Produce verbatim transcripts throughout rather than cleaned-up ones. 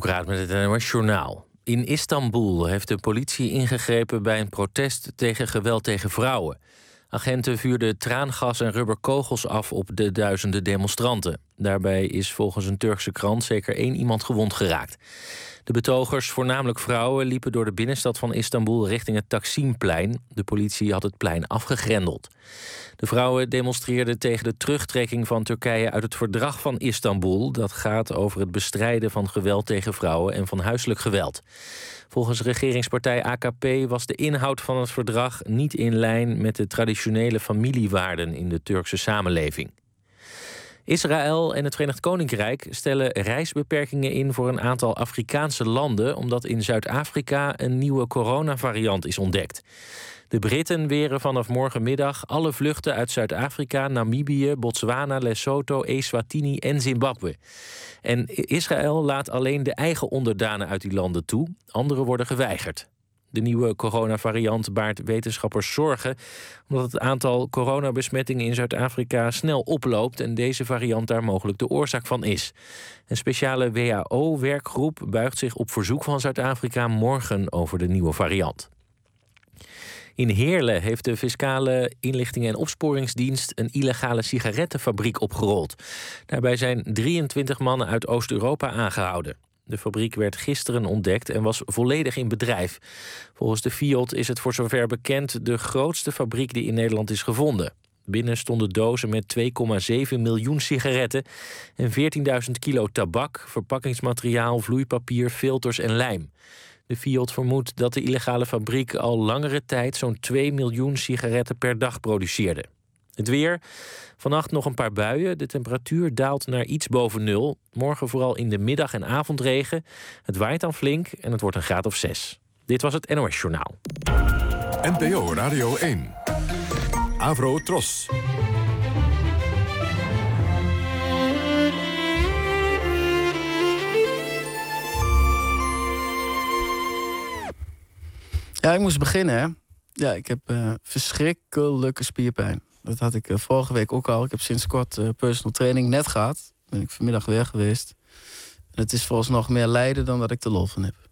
Hoogstraat met het N O S-journaal. In Istanbul heeft de politie ingegrepen bij een protest tegen geweld tegen vrouwen. Agenten vuurden traangas en rubberkogels af op de duizenden demonstranten. Daarbij is volgens een Turkse krant zeker één iemand gewond geraakt. De betogers, voornamelijk vrouwen, liepen door de binnenstad van Istanbul richting het Taksimplein. De politie had het plein afgegrendeld. De vrouwen demonstreerden tegen de terugtrekking van Turkije uit het verdrag van Istanbul. Dat gaat over het bestrijden van geweld tegen vrouwen en van huiselijk geweld. Volgens regeringspartij A K P was de inhoud van het verdrag niet in lijn met de traditionele familiewaarden in de Turkse samenleving. Israël en het Verenigd Koninkrijk stellen reisbeperkingen in voor een aantal Afrikaanse landen, omdat in Zuid-Afrika een nieuwe coronavariant is ontdekt. De Britten weren vanaf morgenmiddag alle vluchten uit Zuid-Afrika, Namibië, Botswana, Lesotho, Eswatini en Zimbabwe. En Israël laat alleen de eigen onderdanen uit die landen toe. Anderen worden geweigerd. De nieuwe coronavariant baart wetenschappers zorgen, omdat het aantal coronabesmettingen in Zuid-Afrika snel oploopt en deze variant daar mogelijk de oorzaak van is. Een speciale W H O-werkgroep buigt zich op verzoek van Zuid-Afrika morgen over de nieuwe variant. In Heerlen heeft de Fiscale Inlichtingen en Opsporingsdienst een illegale sigarettenfabriek opgerold. Daarbij zijn drieëntwintig mannen uit Oost-Europa aangehouden. De fabriek werd gisteren ontdekt en was volledig in bedrijf. Volgens de Fiat is het voor zover bekend de grootste fabriek die in Nederland is gevonden. Binnen stonden dozen met twee komma zeven miljoen sigaretten en veertienduizend kilo tabak, verpakkingsmateriaal, vloeipapier, filters en lijm. De Fiat vermoedt dat de illegale fabriek al langere tijd zo'n twee miljoen sigaretten per dag produceerde. Het weer. Vannacht nog een paar buien. De temperatuur daalt naar iets boven nul. Morgen vooral in de middag- en avondregen. Het waait dan flink en het wordt een graad of zes. Dit was het N O S-journaal. N P O Radio één. Avro Tros. Ja, ik moest beginnen, hè. Ja, ik heb uh, verschrikkelijke spierpijn. Dat had ik uh, vorige week ook al. Ik heb sinds kort uh, personal training net gehad. Ben ik vanmiddag weer geweest. En het is volgens nog meer lijden dan dat ik er lol van heb.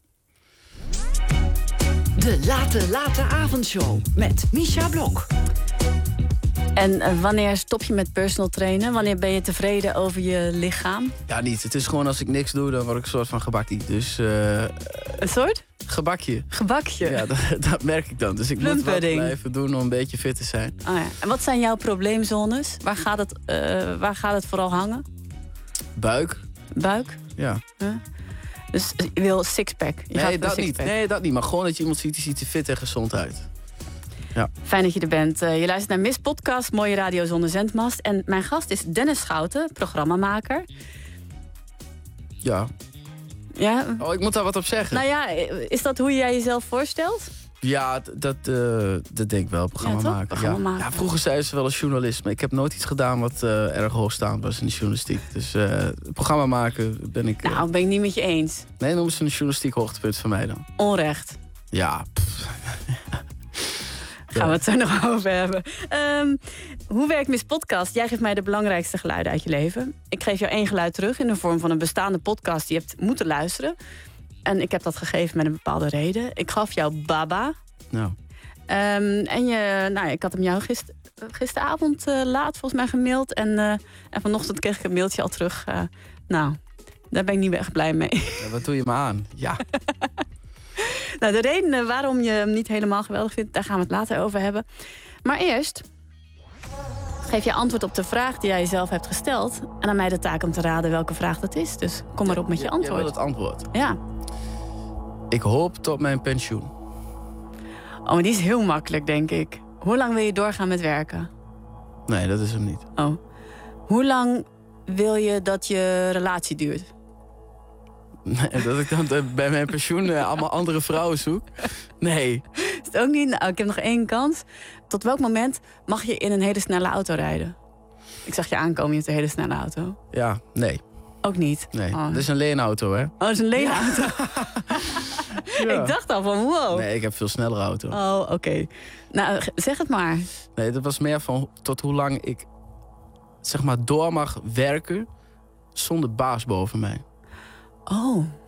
De Late Late Avondshow met Misha Blok. En uh, wanneer stop je met personal trainen? Wanneer ben je tevreden over je lichaam? Ja, niet. Het is gewoon als ik niks doe, dan word ik een soort van gebakkie. Dus, uh, een soort? Gebakje. Gebakje? Ja, dat, dat merk ik dan. Dus ik moet wat blijven doen om een beetje fit te zijn. Oh ja. En wat zijn jouw probleemzones? Waar gaat het, uh, waar gaat het vooral hangen? Buik. Buik? Ja. Huh? Dus je wil sixpack? Je nee, gaat dat sixpack. niet. nee, dat niet. Maar gewoon dat je iemand ziet die ziet er fit en gezond uit. Ja. Fijn dat je er bent. Uh, je luistert naar Miss Podcast, mooie radio zonder zendmast. En mijn gast is Dennis Schouten, programmamaker. Ja. Ja? Oh, ik moet daar wat op zeggen. Nou ja, is dat hoe jij jezelf voorstelt? Ja, dat, uh, dat denk ik wel, programma ja, maken. Programma ja. maken. Ja, vroeger zei ze wel als journalist, maar ik heb nooit iets gedaan wat uh, erg hoogstaand was in de journalistiek. Dus uh, programma maken ben ik... Uh... Nou, ben ik niet met je eens. Nee, noemen ze een journalistiek hoogtepunt van mij dan. Onrecht. Ja. Gaan we het er nog over hebben. Um, hoe werkt Miss Podcast? Jij geeft mij de belangrijkste geluiden uit je leven. Ik geef jou één geluid terug in de vorm van een bestaande podcast die je hebt moeten luisteren. En ik heb dat gegeven met een bepaalde reden. Ik gaf jou Baba. Nou. Um, en je, nou, ik had hem jou gister, gisteravond uh, laat volgens mij gemaild. En, uh, en vanochtend kreeg ik een mailtje al terug. Uh, nou, daar ben ik niet echt blij mee. Ja, wat doe je me aan? Ja. Nou, de redenen waarom je hem niet helemaal geweldig vindt, daar gaan we het later over hebben. Maar eerst geef je antwoord op de vraag die jij jezelf hebt gesteld. En aan mij de taak om te raden welke vraag dat is. Dus kom maar op met je antwoord. Jij wil het antwoord? Ja. Ik hoop tot mijn pensioen. Oh, maar die is heel makkelijk, denk ik. Hoe lang wil je doorgaan met werken? Nee, dat is hem niet. Oh. Hoe lang wil je dat je relatie duurt? Nee, dat ik dan bij mijn pensioen uh, allemaal andere vrouwen zoek? Nee. Is het ook niet? Nou, ik heb nog één kans. Tot welk moment mag je in een hele snelle auto rijden? Ik zag je aankomen, je hebt een hele snelle auto. Ja, nee. Ook niet? Nee, oh. dat is een leenauto, hè? Oh, dat is een leenauto. Ja. Ik dacht al van wow. Nee, ik heb een veel snellere auto. Oh, oké. Okay. Nou, zeg het maar. Nee, dat was meer van tot hoe lang ik zeg maar door mag werken zonder baas boven mij. Oh,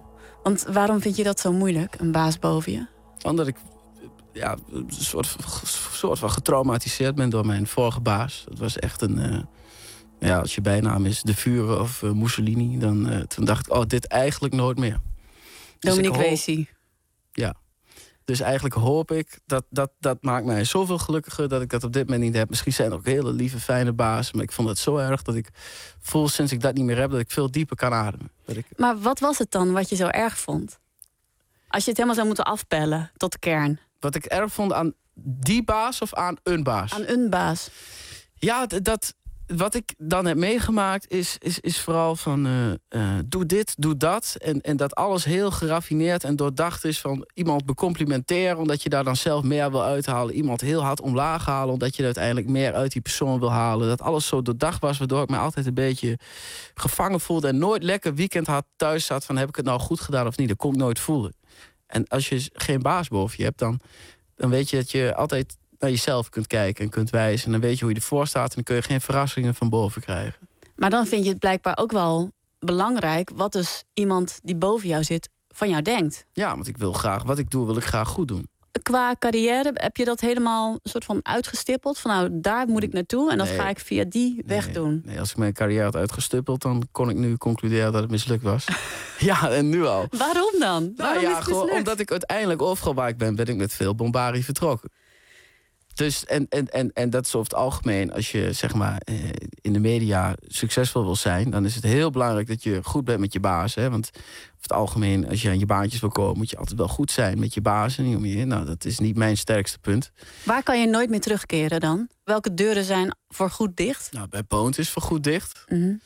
Want waarom vind je dat zo moeilijk, een baas boven je? Omdat ik ja, een soort, soort van getraumatiseerd ben door mijn vorige baas. Dat was echt een... Uh, ja, als je bijnaam is De Vuren of uh, Mussolini... Dan, uh, toen dacht ik, oh, dit eigenlijk nooit meer. Dominique dus Weesie. Ja. Dus eigenlijk hoop ik, dat, dat, dat maakt mij zoveel gelukkiger... dat ik dat op dit moment niet heb. Misschien zijn er ook hele lieve, fijne bazen... maar ik vond het zo erg dat ik voel, sinds ik dat niet meer heb... dat ik veel dieper kan ademen. Dat ik... Maar wat was het dan wat je zo erg vond? Als je het helemaal zou moeten afpellen tot de kern. Wat ik erg vond aan die baas of aan een baas? Aan een baas. Ja, dat... Wat ik dan heb meegemaakt is, is, is vooral van... Uh, uh, doe dit, doe dat. En, en dat alles heel geraffineerd en doordacht is... van iemand becomplimenteren omdat je daar dan zelf meer wil uithalen. Iemand heel hard omlaag halen omdat je er uiteindelijk meer uit die persoon wil halen. Dat alles zo doordacht was, waardoor ik me altijd een beetje gevangen voelde... en nooit lekker weekend had thuis zat van heb ik het nou goed gedaan of niet. Dat kon ik nooit voelen. En als je geen baas boven je hebt, dan, dan weet je dat je altijd... naar jezelf kunt kijken en kunt wijzen. En dan weet je hoe je ervoor staat... en dan kun je geen verrassingen van boven krijgen. Maar dan vind je het blijkbaar ook wel belangrijk... wat dus iemand die boven jou zit van jou denkt. Ja, want ik wil graag... wat ik doe, wil ik graag goed doen. Qua carrière, heb je dat helemaal een soort van uitgestippeld? Van nou, daar moet ik naartoe en dat nee. ga ik via die nee, weg doen. Nee, als ik mijn carrière had uitgestippeld... dan kon ik nu concluderen dat het mislukt was. Ja, en nu al. Waarom dan? Nou Waarom ja, is het gewoon mislukt? omdat ik uiteindelijk overal waar ik ben... ben ik met veel bombarie vertrokken. Dus, en, en, en, en dat is over het algemeen, als je zeg maar eh, in de media succesvol wil zijn... dan is het heel belangrijk dat je goed bent met je baas. Hè? Want over het algemeen, als je aan je baantjes wil komen... moet je altijd wel goed zijn met je baas en niet om je heen. Nou, dat is niet mijn sterkste punt. Waar kan je nooit meer terugkeren dan? Welke deuren zijn voor goed dicht? Nou, bij Poont is voor goed dicht. Mm-hmm.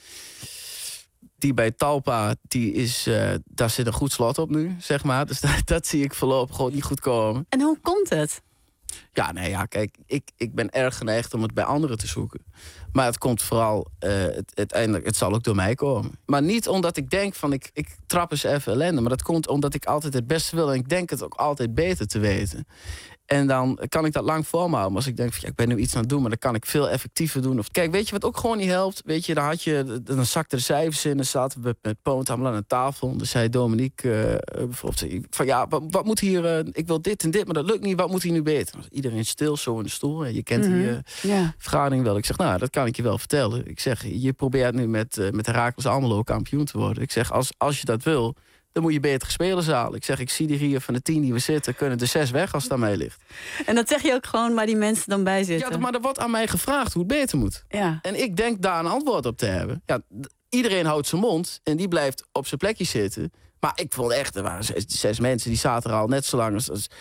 Die bij Talpa, die is, uh, daar zit een goed slot op nu, zeg maar. Dus dat, dat zie ik voorlopig gewoon niet goed komen. En hoe komt het? Ja, nee, ja, kijk, ik, ik ben erg geneigd om het bij anderen te zoeken. Maar het komt vooral, uh, het, uiteindelijk, het zal ook door mij komen. Maar niet omdat ik denk van, ik, ik trap eens even ellende. Maar dat komt omdat ik altijd het beste wil. En ik denk het ook altijd beter te weten. En dan kan ik dat lang voor me houden. Maar als ik denk van, ja, ik ben nu iets aan het doen... maar dan kan ik veel effectiever doen. Of, kijk, weet je wat ook gewoon niet helpt? Weet je, dan, had je, dan zakte de cijfers in... en zaten we met Poont allemaal aan de tafel. En dan zei Dominique uh, bijvoorbeeld... van ja, wat, wat moet hier... Uh, ik wil dit en dit, maar dat lukt niet. Wat moet hier nu beter? Iedereen stil, zo in de stoel. En je kent mm-hmm. die uh, ja. vergadering wel. Ik zeg, nou, dat kan ik je wel vertellen. Ik zeg, je probeert nu met, uh, met Heracles Almelo kampioen te worden. Ik zeg, als, als je dat wil... dan moet je betere spelers halen. Ik zeg, ik zie er hier van de tien die we zitten... kunnen er zes weg als het aan mij ligt. En dat zeg je ook gewoon waar die mensen dan bij zitten? Ja, maar er wordt aan mij gevraagd hoe het beter moet. Ja. En ik denk daar een antwoord op te hebben. Ja, iedereen houdt zijn mond en die blijft op zijn plekje zitten. Maar ik vond echt, er waren zes, zes mensen... die zaten er al net zo lang als... als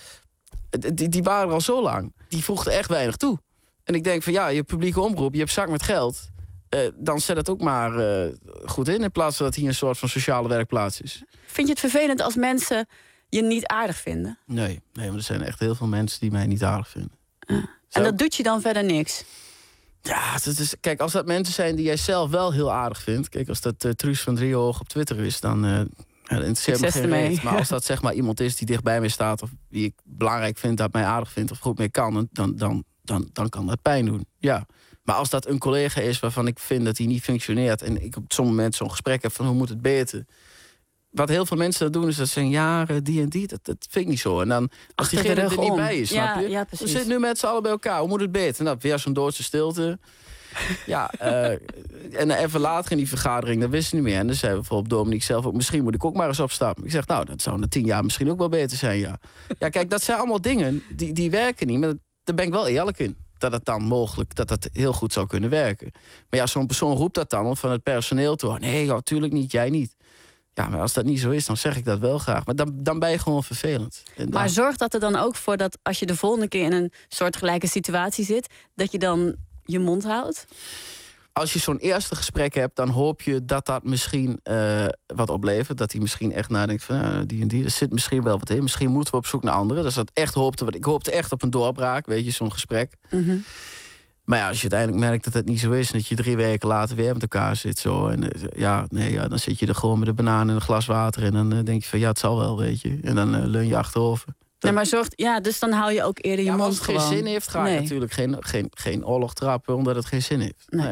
die, die waren er al zo lang. Die voegden echt weinig toe. En ik denk van ja, je publieke omroep, je hebt zak met geld... Uh, dan zet het ook maar uh, goed in... in plaats van dat hier een soort van sociale werkplaats is. Vind je het vervelend als mensen je niet aardig vinden? Nee, nee, maar er zijn echt heel veel mensen die mij niet aardig vinden. Uh, en dat doet je dan verder niks? Ja, dat is, kijk, als dat mensen zijn die jij zelf wel heel aardig vindt... kijk, als dat uh, Truus van Driehoog op Twitter is... dan uh, ja, interesseert me geen reet. Maar als dat zeg maar iemand is die dicht bij mij staat... of die ik belangrijk vind, dat mij aardig vindt... of goed mee kan, dan, dan, dan, dan kan dat pijn doen, ja. Maar als dat een collega is waarvan ik vind dat hij niet functioneert... en ik op zo'n moment zo'n gesprek heb van hoe moet het beter... wat heel veel mensen dat doen is dat ze zeggen... ja, die en die, dat, dat vind ik niet zo. En dan als diegene er niet bij is, ja, snap je? Ja, we zitten nu met z'n allen bij elkaar, hoe moet het beter? Nou, weer zo'n doodse stilte. Ja, uh, en even later in die vergadering, dat wisten we niet meer. En dan zei bijvoorbeeld Dominique zelf ook... misschien moet ik ook maar eens opstappen. Ik zeg, nou, dat zou na tien jaar misschien ook wel beter zijn, ja. Ja, kijk, dat zijn allemaal dingen die, die werken niet. Maar daar ben ik wel eerlijk in. Dat het dan mogelijk, dat dat heel goed zou kunnen werken. Maar ja, zo'n persoon roept dat dan van het personeel toe. Nee, natuurlijk niet, jij niet. Ja, maar als dat niet zo is, dan zeg ik dat wel graag. Maar dan, dan ben je gewoon vervelend. En maar dan... zorg dat er dan ook voor dat als je de volgende keer in een soortgelijke situatie zit... dat je dan je mond houdt? Als je zo'n eerste gesprek hebt, dan hoop je dat dat misschien uh, wat oplevert. Dat hij misschien echt nadenkt van uh, die en die. Er zit misschien wel wat in. Misschien moeten we op zoek naar anderen. Dus dat echt hoopte, ik hoopte echt op een doorbraak, weet je, zo'n gesprek. Mm-hmm. Maar ja, als je uiteindelijk merkt dat het niet zo is... en dat je drie weken later weer met elkaar zit zo... en uh, ja, nee, ja, dan zit je er gewoon met een banaan en een glas water... en dan uh, denk je van ja, het zal wel, weet je. En dan uh, leun je achterover. Ja, maar zorg, ja, dus dan hou je ook eerder je ja, mond als het gewoon. geen zin heeft, ga nee. je natuurlijk geen, geen, geen oorlog trappen... omdat het geen zin heeft. Nee. nee.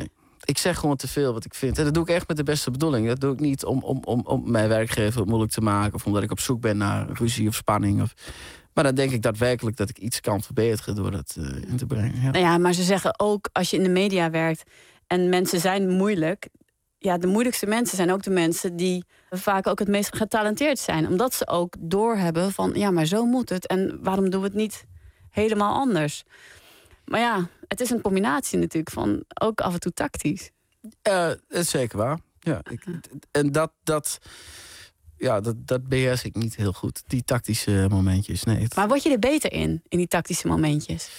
ik zeg gewoon te veel wat ik vind. En dat doe ik echt met de beste bedoeling. Dat doe ik niet om, om, om, om mijn werkgever moeilijk te maken... of omdat ik op zoek ben naar ruzie of spanning. Of... Maar dan denk ik daadwerkelijk dat ik iets kan verbeteren... door dat uh, in te brengen. Ja. Nou ja, maar ze zeggen ook, als je in de media werkt... en mensen zijn moeilijk... ja, de moeilijkste mensen zijn ook de mensen... die vaak ook het meest getalenteerd zijn. Omdat ze ook doorhebben van... ja, maar zo moet het. En waarom doen we het niet helemaal anders? Maar ja, het is een combinatie natuurlijk van... ook af en toe tactisch. Uh, dat is zeker waar. Ja, ik, en dat, dat, ja, dat, dat beheers ik niet heel goed. Die tactische momentjes, nee. Het... Maar word je er beter in, in die tactische momentjes?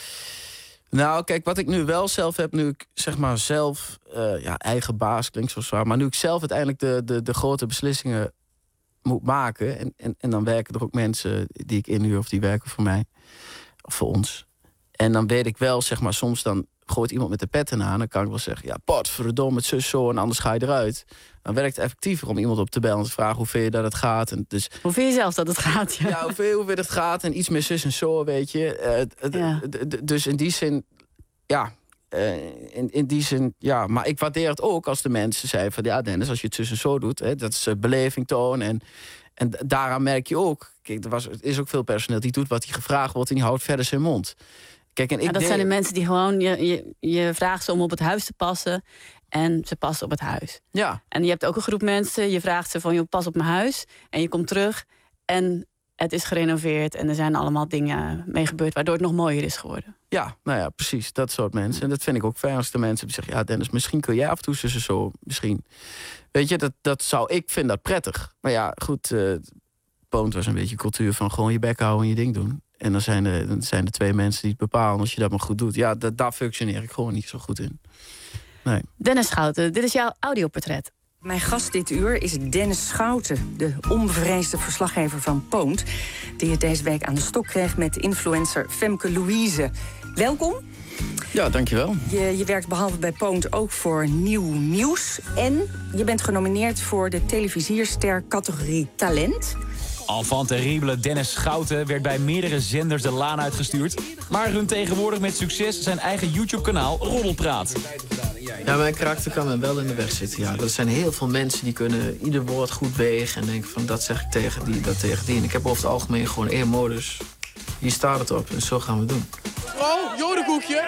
Nou, kijk, wat ik nu wel zelf heb... nu ik zeg maar zelf, uh, ja, eigen baas klinkt zo zwaar... maar nu ik zelf uiteindelijk de, de, de grote beslissingen moet maken... En, en, en dan werken er ook mensen die ik inhuur... of die werken voor mij, of voor ons... En dan weet ik wel, zeg maar, soms dan gooit iemand met de petten aan... dan kan ik wel zeggen, ja, potverdomme, het zus zo... en anders ga je eruit. Dan werkt het effectiever om iemand op te bellen... en te vragen hoe vind je dat het gaat. En dus, hoe vind je zelf dat het gaat? Ja, ja hoe vind je hoe het gaat en iets meer zus en zo, weet je. Uh, ja. Dus in die zin, ja... Uh, in, in die zin, ja, maar ik waardeer het ook als de mensen zeiden van... ja, Dennis, als je het zus en zo doet, hè, dat is uh, beleving toon... en En daaraan merk je ook... Kijk, er, was, er is ook veel personeel die doet wat hij gevraagd wordt... en die houdt verder zijn mond. Kijk, en ik ja, dat deed... zijn de mensen die gewoon... Je, je, je vraagt ze om op het huis te passen... en ze passen op het huis. Ja. En je hebt ook een groep mensen... je vraagt ze van, joh, pas op mijn huis... en je komt terug en het is gerenoveerd... en er zijn allemaal dingen mee gebeurd... waardoor het nog mooier is geworden. Ja, nou ja, precies. Dat soort mensen. En dat vind ik ook fijn als de mensen die zeggen... ja, Dennis, misschien kun jij af en toe tussen zo... misschien... Weet je, dat, dat zou ik vind dat prettig. Maar ja, goed... Uh, Poont was een beetje cultuur van gewoon je bek houden en je ding doen. En dan zijn er, dan zijn er twee mensen die het bepalen als je dat maar goed doet. Ja, dat, daar functioneer ik gewoon niet zo goed in. Nee. Dennis Schouten, dit is jouw audioportret. Mijn gast dit uur is Dennis Schouten, de onbevreesde verslaggever van Poont... die het deze week aan de stok kreeg met influencer Femke Louise. Welkom. Ja, dankjewel. Je, je werkt behalve bij Poont ook voor Nieuw Nieuws. En je bent genomineerd voor de televisierster categorie Talent... Enfant terrible Dennis Schouten werd bij meerdere zenders de laan uitgestuurd... maar runt tegenwoordig met succes zijn eigen YouTube-kanaal Roddelpraat. Ja, mijn karakter kan me wel in de weg zitten. Ja. Er zijn heel veel mensen die kunnen ieder woord goed wegen... en denken van dat zeg ik tegen die, dat tegen die. En ik heb over het algemeen gewoon één modus. Hier staat het op en zo gaan we het doen. Oh, jodenkoekje.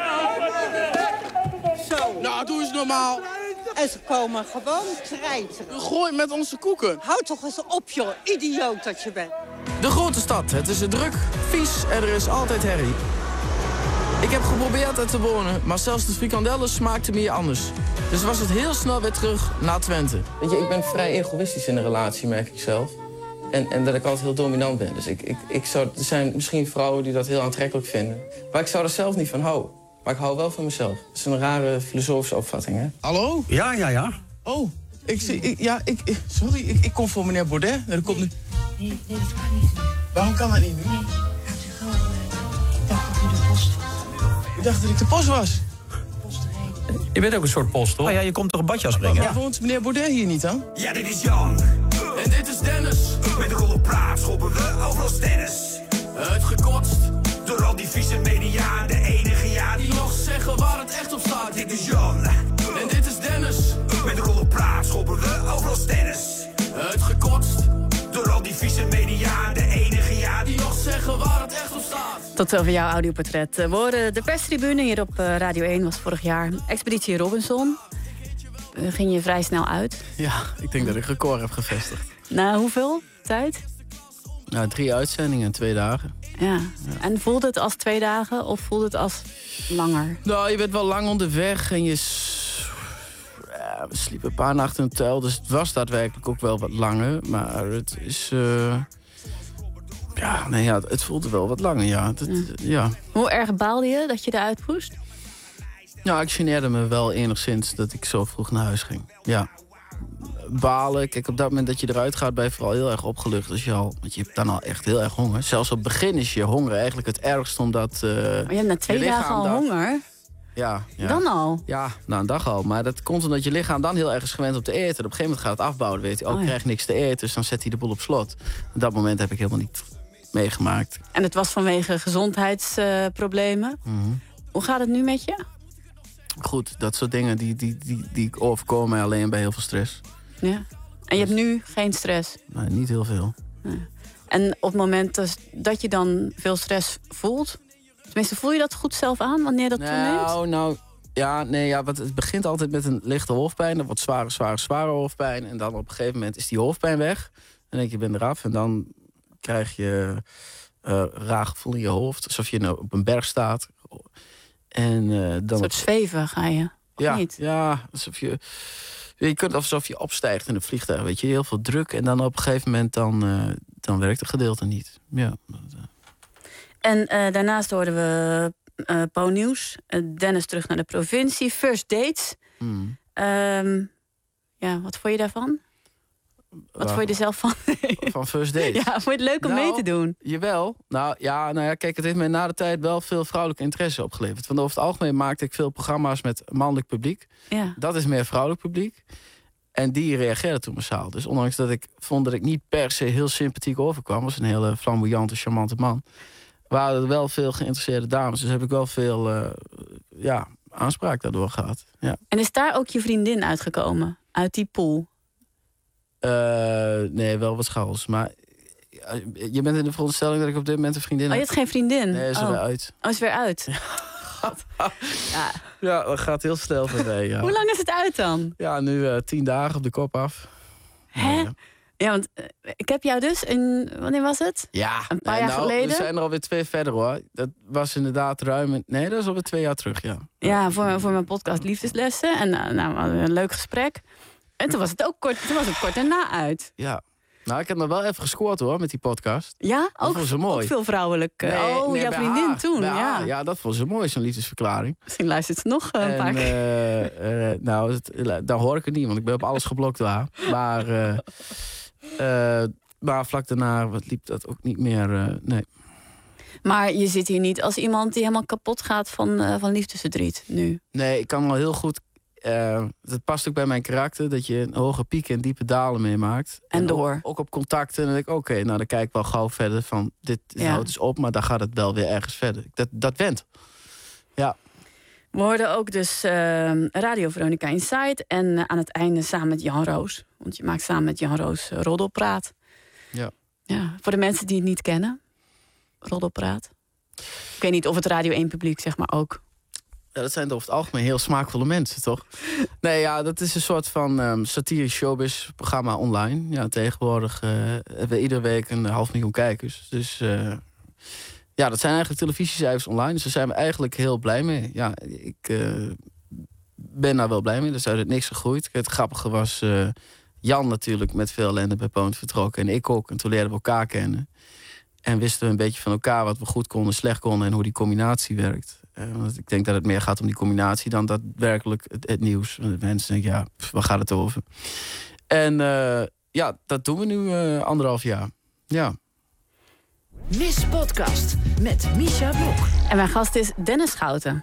Zo. Nou, doe eens normaal. En ze komen gewoon treiteren. Gooi met onze koeken. Houd toch eens op, joh. Idioot dat je bent. De grote stad. Het is druk, vies en er is altijd herrie. Ik heb geprobeerd er te wonen, maar zelfs de frikandellen smaakten me anders. Dus was het heel snel weer terug naar Twente. Weet je, ik ben vrij egoïstisch in een relatie, merk ik zelf. En, en dat ik altijd heel dominant ben. Dus ik, ik, ik zou, er zijn misschien vrouwen die dat heel aantrekkelijk vinden. Maar ik zou er zelf niet van houden. Maar ik hou wel van mezelf. Dat is een rare filosofische opvatting, hè? Hallo? Ja, ja, ja. Oh, ik zie... Ik, ja, ik, ik, sorry, ik, ik kom voor meneer Baudet. Dat komt nu... Nee, nee, dat kan niet. Waarom kan dat niet nu? Nee, gaat u gauw... Uh, ik dacht dat u de post was. Ik dacht dat ik de post was. Je bent ook een soort post, toch? Oh ja, je komt toch een badjas brengen? Ja, woont meneer Baudet hier niet dan? Ja, dit is Jan. En dit is Dennis. Met de Roddelpraat schoppen we over als tennis. Uitgekotst. Door al die vieze media, de enige ja die nog zeggen waar het echt op staat. Dit is Jan. En dit is Dennis. Met de Roddelpraat schoppen we over als tennis. Uitgekotst. Door al die vieze media, de enige ja die nog zeggen waar het echt op staat. Tot over jouw audioportret. We horen de perstribune hier op Radio één, was vorig jaar. Expeditie Robinson. Ging je vrij snel uit? Ja, ik denk dat ik record heb gevestigd. Na hoeveel tijd? Nou, drie uitzendingen in twee dagen. Ja. ja. En voelde het als twee dagen of voelde het als langer? Nou, je bent wel lang onderweg en je... Ja, we sliepen een paar nachten in het hotel, dus het was daadwerkelijk ook wel wat langer. Maar het is... Uh... Ja, nee, ja, het voelde wel wat langer, ja. Dat, ja. ja. Hoe erg baalde je dat je eruit moest? Nou, ik geneerde me wel enigszins dat ik zo vroeg naar huis ging. Ja. Balen. Kijk, op dat moment dat je eruit gaat, ben je vooral heel erg opgelucht. Als je al, want je hebt dan al echt heel erg honger. Zelfs op het begin is je honger eigenlijk het ergst, omdat... Uh, maar je hebt na twee dagen al dat... honger? Ja, ja. Dan al? Ja, na een dag al. Maar dat komt omdat je lichaam dan heel erg is gewend om te eten. En op een gegeven moment gaat het afbouwen. Weet je, oh, ik krijg niks te eten, dus dan zet hij de boel op slot. Op dat moment heb ik helemaal niet meegemaakt. En het was vanwege gezondheidsproblemen. Uh, mm-hmm. Hoe gaat het nu met je? goed, dat soort dingen die, die, die, die overkomen mij alleen bij heel veel stress. Ja. En je hebt nu geen stress? Nee, niet heel veel. Nee. En op het moment dus dat je dan veel stress voelt... tenminste, voel je dat goed zelf aan, wanneer dat toeneemt? Nou, nou... Ja, nee, ja, wat, het begint altijd met een lichte hoofdpijn. Dat wordt zware, zware, zware hoofdpijn. En dan op een gegeven moment is die hoofdpijn weg. Dan denk je, je bent eraf. En dan krijg je uh, raar gevoel in je hoofd. Alsof je nou op een berg staat. En, uh, dan een soort zweven ga je, of ja, niet? Ja, alsof je... Je kunt alsof je opstijgt in een vliegtuig, weet je. Heel veel druk. En dan op een gegeven moment, dan, uh, dan werkt het gedeelte niet. Ja. En uh, daarnaast hoorden we uh, Po Nieuws. Uh, Dennis terug naar de provincie. First dates. Hmm. Um, ja, wat vond je daarvan? Wat Waar, vond je er zelf van? Van first dates? Ja, vond je het leuk om nou, mee te doen? Jawel. Nou ja, nou ja, kijk, het heeft mij na de tijd wel veel vrouwelijke interesse opgeleverd. Want over het algemeen maakte ik veel programma's met mannelijk publiek. Ja. Dat is meer vrouwelijk publiek. En die reageerden toen massaal. Dus ondanks dat ik vond dat ik niet per se heel sympathiek overkwam, was een hele flamboyante, charmante man, waren er wel veel geïnteresseerde dames. Dus heb ik wel veel uh, ja, aanspraak daardoor gehad. Ja. En is daar ook je vriendin uitgekomen? Uit die pool? Uh, nee, wel wat schals. Maar je bent in de veronderstelling dat ik op dit moment een vriendin heb. Oh, je hebt geen vriendin? Nee, is er oh. weer uit. Oh, is weer uit. ja. ja, dat gaat heel snel voorbij. Ja. Hoe lang is het uit dan? Ja, nu uh, tien dagen op de kop af. Hè? Ja, ja want uh, ik heb jou dus in... Wanneer was het? Ja. Een paar nee, jaar nou, geleden? Er zijn er alweer twee verder, hoor. Dat was inderdaad ruim... Nee, dat is alweer twee jaar terug, ja. Ja, voor, voor mijn podcast Liefdeslessen. En uh, nou, een leuk gesprek. En toen was het ook kort, toen was het kort daarna uit. Ja. Nou, ik heb nog wel even gescoord, hoor, met die podcast. Ja? Dat ook, vond ze mooi. Ook veel vrouwelijk. Nee, oh, nee, jouw bij vriendin haar, toen, bij ja. haar. Ja, dat vond ze mooi, zo'n liefdesverklaring. Misschien luistert ze nog uh, een en, paar keer. Uh, uh, nou, het, daar hoor ik het niet, want ik ben op alles geblokt daar. Maar, uh, uh, maar vlak daarna liep dat ook niet meer, uh, nee. Maar je zit hier niet als iemand die helemaal kapot gaat van, uh, van liefdesverdriet nu. Nee, ik kan wel heel goed... Uh, het past ook bij mijn karakter, dat je een hoge pieken en diepe dalen meemaakt. En, en door. Ook, ook op contacten. En dan denk ik, oké, okay, nou dan kijk ik wel gauw verder van... dit ja. houdt dus op, maar dan gaat het wel weer ergens verder. Dat, dat went. Ja. We hoorden ook dus uh, Radio Veronica Inside. En uh, aan het einde samen met Jan Roos. Want je maakt samen met Jan Roos uh, Roddelpraat. Ja. Ja. Voor de mensen die het niet kennen. Roddelpraat. Ik weet niet of het Radio één publiek zeg maar ook... Ja, dat zijn over het algemeen heel smaakvolle mensen, toch? Nee, ja, dat is een soort van um, satirisch showbiz-programma online. Ja, tegenwoordig uh, hebben we iedere week een half miljoen kijkers. Dus uh, ja, dat zijn eigenlijk televisiecijfers online. Dus daar zijn we eigenlijk heel blij mee. Ja, ik uh, ben daar wel blij mee. Er is uit niks gegroeid. Het grappige was uh, Jan natuurlijk met veel ellende bij Poont vertrokken. En ik ook. En toen leerden we elkaar kennen. En wisten we een beetje van elkaar wat we goed konden, slecht konden... en hoe die combinatie werkt. Uh, want ik denk dat het meer gaat om die combinatie dan daadwerkelijk het, het nieuws. De mensen denken, ja, pff, waar gaat het over? En uh, ja, dat doen we nu uh, anderhalf jaar. Ja. Miss Podcast met Misha Blok. En mijn gast is Dennis Schouten.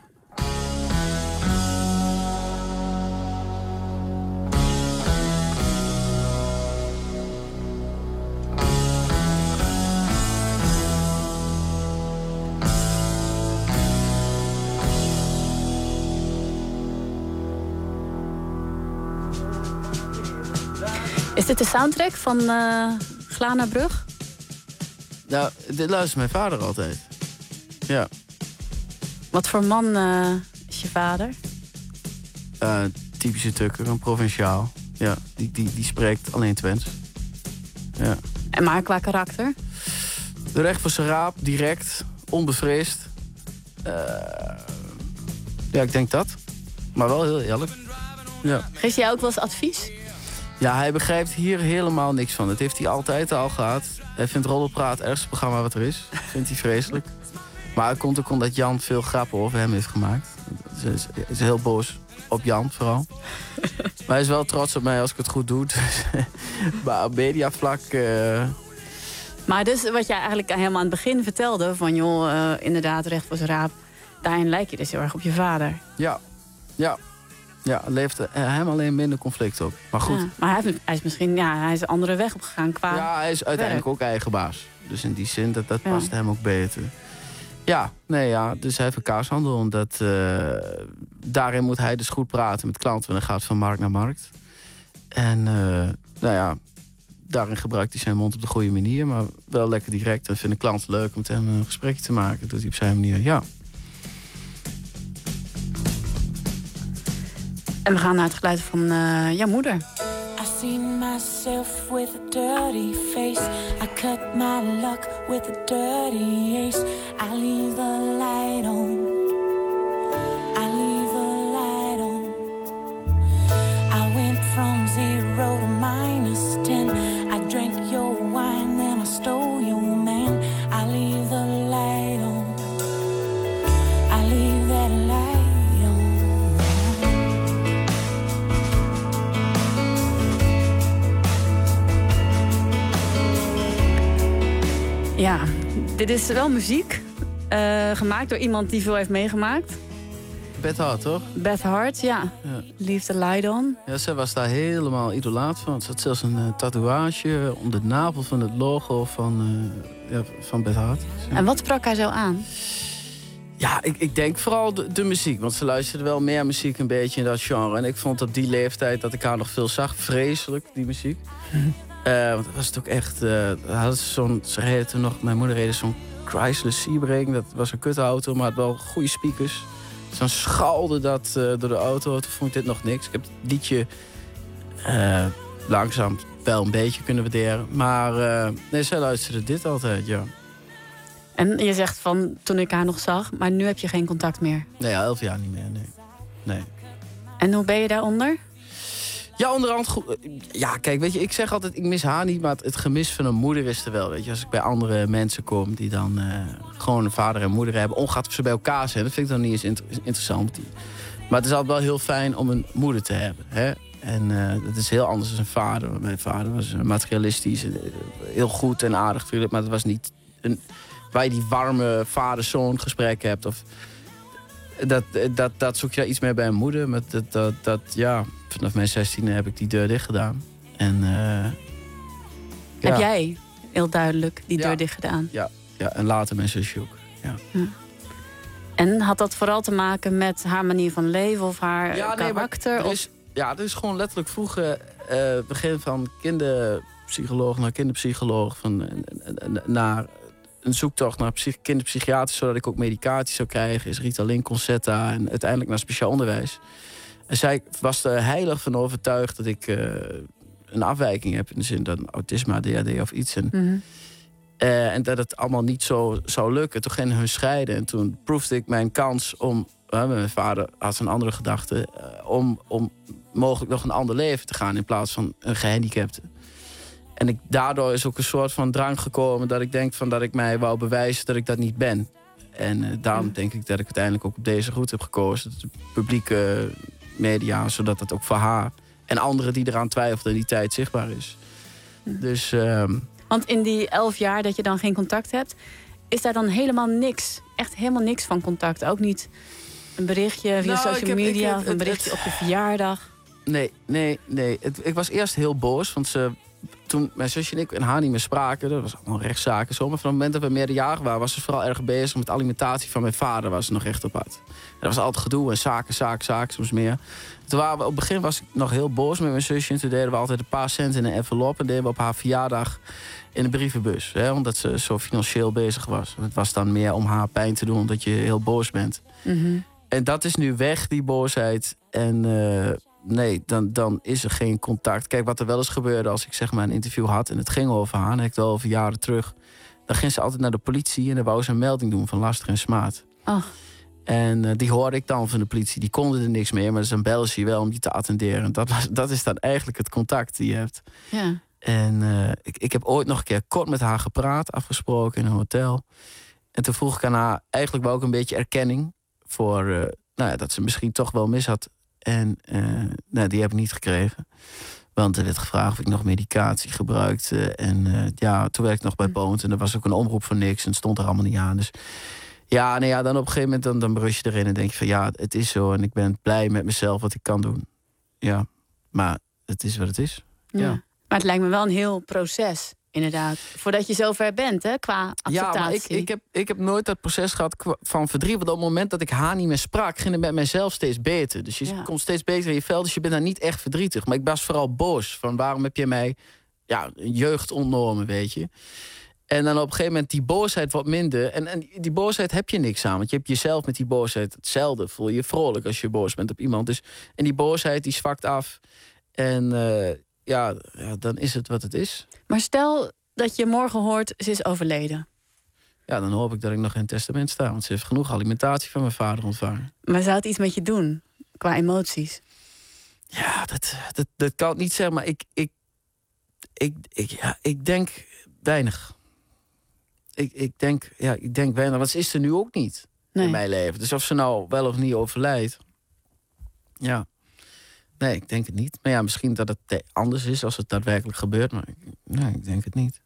Is dit de soundtrack van uh, Glana Brug? Nou, dit luistert mijn vader altijd. Ja. Wat voor man uh, is je vader? Uh, typische tukker, een provinciaal. Ja, die, die, die spreekt alleen Twents. Ja. En maar qua karakter? Recht voor zijn raap, direct, onbevreesd. Uh, ja, ik denk dat. Maar wel heel eerlijk. Ja. Geeft jij ook wel eens advies? Ja, hij begrijpt hier helemaal niks van. Dat heeft hij altijd al gehad. Hij vindt Roddelpraat het ergste programma wat er is. Vindt hij vreselijk. Maar het komt ook omdat Jan veel grappen over hem heeft gemaakt. Hij is, is heel boos op Jan vooral. Maar hij is wel trots op mij als ik het goed doe. Maar op mediavlak... Uh... Maar dus wat jij eigenlijk helemaal aan het begin vertelde... van joh, uh, inderdaad, recht voor zijn raap... daarin lijk je dus heel erg op je vader. Ja, ja. Ja, het levert hem alleen minder conflict op. Maar goed. Ja, maar hij, heeft, hij is misschien ja, hij is een andere weg opgegaan qua Ja, hij is uiteindelijk werk. ook eigen baas. Dus in die zin, dat, dat ja. past hem ook beter. Ja, nee, ja, dus hij heeft een kaashandel. En dat, uh, daarin moet hij dus goed praten met klanten. Want hij gaat van markt naar markt. En uh, nou ja, daarin gebruikt hij zijn mond op de goede manier. Maar wel lekker direct. En vinden klanten leuk om met hem een gesprekje te maken. Dat doet hij op zijn manier, ja. En we gaan naar het geluid van uh, jouw moeder. I see myself with a dirty face. I cut my luck with a dirty ace. I leave the light on. I leave the light on. I went from zero to minus ten. I drank your wine, then I stole your man. I leave the light on. I leave that light. Ja, dit is wel muziek. Uh, gemaakt door iemand die veel heeft meegemaakt. Beth Hart, toch? Beth Hart, ja. ja. Leave the light on. Ja, zij was daar helemaal idolaat van. Ze had zelfs een uh, tatoeage om de navel van het logo van, uh, ja, van Beth Hart. Ja. En wat sprak haar zo aan? Ja, ik, ik denk vooral de, de muziek. Want ze luisterde wel meer muziek een beetje in dat genre. En ik vond op die leeftijd dat ik haar nog veel zag. Vreselijk, die muziek. Uh, want dat was het ook echt... Uh, hadden ze zo'n, ze reden toen nog... Mijn moeder reed zo'n Chrysler Sebring. Dat was een kutauto, maar had wel goede speakers. Zo'n schalde dat uh, door de auto. Toen vond ik dit nog niks. Ik heb het liedje uh, langzaam wel een beetje kunnen waarderen. Maar uh, nee, zij luisterde dit altijd, ja. En je zegt van, toen ik haar nog zag... maar nu heb je geen contact meer. Nee, ja, elf jaar niet meer, nee. nee. En hoe ben je daaronder? Ja, onderhand goed. Ja, kijk, weet je, ik zeg altijd, ik mis haar niet, maar het, het gemis van een moeder is er wel. Weet je, als ik bij andere mensen kom die dan uh, gewoon een vader en moeder hebben, ongeacht of ze bij elkaar zijn, dat vind ik dan niet eens inter interessant. Maar het is altijd wel heel fijn om een moeder te hebben. Hè? En uh, dat is heel anders dan een vader. Mijn vader was materialistisch, heel goed en aardig, maar het was niet een, waar je die warme vader-zoon gesprek hebt. Of, dat, dat, dat zoek je daar iets meer bij een moeder. Maar dat, dat, dat, ja, vanaf mijn zestiende heb ik die deur dicht gedaan. En, uh, heb ja. jij heel duidelijk die deur ja. dicht gedaan? Ja, ja, en later mijn zusje ook. Ja. Ja. En had dat vooral te maken met haar manier van leven of haar ja, nee, karakter? Er is, ja, er is gewoon letterlijk vroeger uh, begin van kinderpsycholoog naar kinderpsycholoog. Van, uh, naar een zoektocht naar kinderpsychiater, zodat ik ook medicatie zou krijgen. Is Ritalin, Concerta en uiteindelijk naar speciaal onderwijs. En zij was er heilig van overtuigd dat ik uh, een afwijking heb. In de zin dat autisme, A D H D of iets. En, mm-hmm. uh, en dat het allemaal niet zo zou lukken. Toen gingen hun scheiden. En toen proefde ik mijn kans om... Uh, mijn vader had een andere gedachte. Uh, om, om mogelijk nog een ander leven te gaan in plaats van een gehandicapte. En ik, daardoor is ook een soort van drang gekomen dat ik denk van dat ik mij wou bewijzen dat ik dat niet ben. En uh, daarom denk ik dat ik uiteindelijk ook op deze route heb gekozen. De publieke media, zodat dat ook voor haar en anderen die eraan twijfelden in die tijd zichtbaar is. Dus, uh, Want in die elf jaar dat je dan geen contact hebt, is daar dan helemaal niks, echt helemaal niks van contact? Ook niet een berichtje via nou, social heb, media heb, of een het, berichtje het, op je verjaardag? Nee, nee, nee. Het, ik was eerst heel boos, want ze... Toen mijn zusje en ik en haar niet meer spraken, dat was allemaal rechtszaken. Zo. Maar van het moment dat we meerderjarig waren, was ze vooral erg bezig met de alimentatie van mijn vader. Was ze nog echt op uit. En dat was altijd gedoe en zaken, zaken, zaken, soms meer. Toen waren we, op het begin was ik nog heel boos met mijn zusje. En toen deden we altijd een paar cent in een envelop. En deden we op haar verjaardag in de brievenbus. Hè, omdat ze zo financieel bezig was. En het was dan meer om haar pijn te doen, omdat je heel boos bent. Mm-hmm. En dat is nu weg, die boosheid. En... Uh, Nee, dan, dan is er geen contact. Kijk, wat er wel eens gebeurde als ik zeg maar een interview had... en het ging over haar, en ik wel over jaren terug... dan ging ze altijd naar de politie en dan wou ze een melding doen van lastig en smaad. Oh. En uh, die hoorde ik dan van de politie. Die konden er niks meer, maar dus dan bellen ze je wel om je te attenderen. Dat, was, dat is dan eigenlijk het contact die je hebt. Ja. En uh, ik, ik heb ooit nog een keer kort met haar gepraat, afgesproken in een hotel. En toen vroeg ik aan haar eigenlijk wel ook een beetje erkenning... voor uh, nou ja, dat ze misschien toch wel mis had... En uh, nou, die heb ik niet gekregen. Want er werd gevraagd of ik nog medicatie gebruikte. En uh, ja, toen werkte ik nog bij Poont. En er was ook een omroep voor niks. En het stond er allemaal niet aan. Dus ja, nou ja, dan op een gegeven moment dan, dan brus je erin. En denk je van ja, het is zo. En ik ben blij met mezelf wat ik kan doen. Ja, maar het is wat het is. Ja. Ja. Maar het lijkt me wel een heel proces. inderdaad. Voordat je zover bent, hè, qua acceptatie. Ja, maar ik, ik, heb, ik heb nooit dat proces gehad van verdriet. Want op het moment dat ik haar niet meer sprak, ging het met mijzelf steeds beter. Dus je ja. komt steeds beter in je vel, dus je bent daar niet echt verdrietig. Maar ik was vooral boos. Van waarom heb je mij ja, jeugd ontnomen, weet je. En dan op een gegeven moment die boosheid wat minder. En, en die boosheid heb je niks aan. Want je hebt jezelf met die boosheid hetzelfde. Voel je je vrolijk als je boos bent op iemand. Dus, en die boosheid die zwakt af. En uh, ja, ja, dan is het wat het is. Maar stel dat je morgen hoort, ze is overleden. Ja, dan hoop ik dat ik nog in het testament sta. Want ze heeft genoeg alimentatie van mijn vader ontvangen. Maar zou het iets met je doen? Qua emoties? Ja, dat, dat, dat kan ik niet zeggen. Maar ik, ik, ik, ik, ja, ik denk weinig. Ik, ik, denk, ja, ik denk weinig. Want ze is er nu ook niet nee. in mijn leven. Dus of ze nou wel of niet overlijdt. Ja. Nee, ik denk het niet. Maar ja, misschien dat het anders is als het daadwerkelijk gebeurt. Maar ik, nee, ik denk het niet.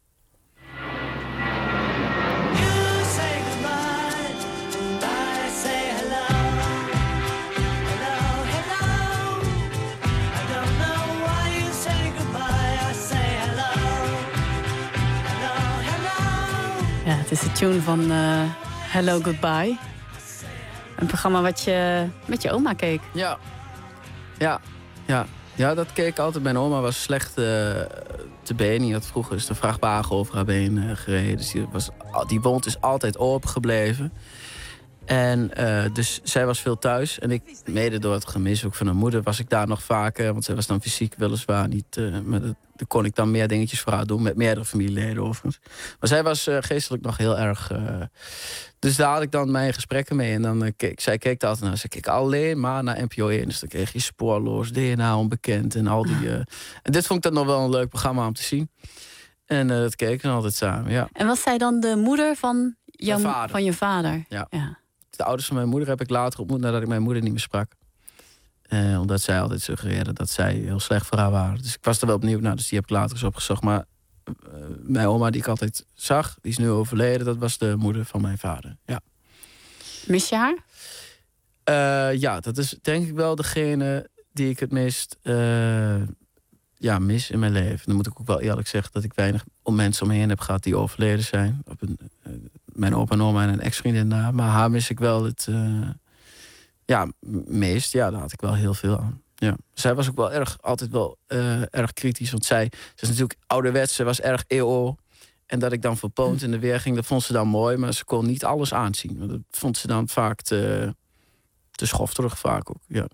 Ja, het is de tune van uh, Hello Goodbye. Een programma wat je met je oma keek. Ja. Ja, ja. Ja, dat keek ik altijd. Mijn oma was slecht uh, te been. Die had vroeger is de vrachtwagen over haar been uh, gereden. Dus die, was, die wond is altijd open gebleven. En uh, dus zij was veel thuis. En ik, mede door het gemis ook van haar moeder, was ik daar nog vaker. Want zij was dan fysiek weliswaar niet. Uh, maar dat, daar kon ik dan meer dingetjes voor haar doen. Met meerdere familieleden overigens. Maar zij was uh, geestelijk nog heel erg. Uh, dus daar had ik dan mijn gesprekken mee. En dan uh, keek zij keek er altijd naar. Ze keek alleen maar naar N P O één. Dus dan kreeg je Spoorloos, D N A Onbekend en al die. Uh, en dit vond ik dan nog wel een leuk programma om te zien. En uh, dat keken we dan altijd samen. Ja. En was zij dan de moeder van, jouw, vader. van je vader? Ja. ja. De ouders van mijn moeder heb ik later ontmoet nadat ik mijn moeder niet meer sprak. Uh, omdat zij altijd suggereerde dat zij heel slecht voor haar waren. Dus ik was er wel benieuwd naar, dus die heb ik later eens opgezocht. Maar uh, mijn oma, die ik altijd zag, die is nu overleden. Dat was de moeder van mijn vader, ja. Mis je haar? Uh, ja, dat is denk ik wel degene die ik het meest uh, ja, mis in mijn leven. Dan moet ik ook wel eerlijk zeggen dat ik weinig om mensen om me heen heb gehad die overleden zijn. Op een, uh, mijn opa en oma en een ex-vriendin na. Maar haar mis ik wel het uh, ja, meest. Ja, daar had ik wel heel veel aan. Ja. Zij was ook wel erg, altijd wel uh, erg kritisch. Want zij, zij is natuurlijk ouderwets, ze was erg E O. En dat ik dan voor Poont in de weer ging, dat vond ze dan mooi. Maar ze kon niet alles aanzien. Want dat vond ze dan vaak te, te schofterig vaak ook, ja.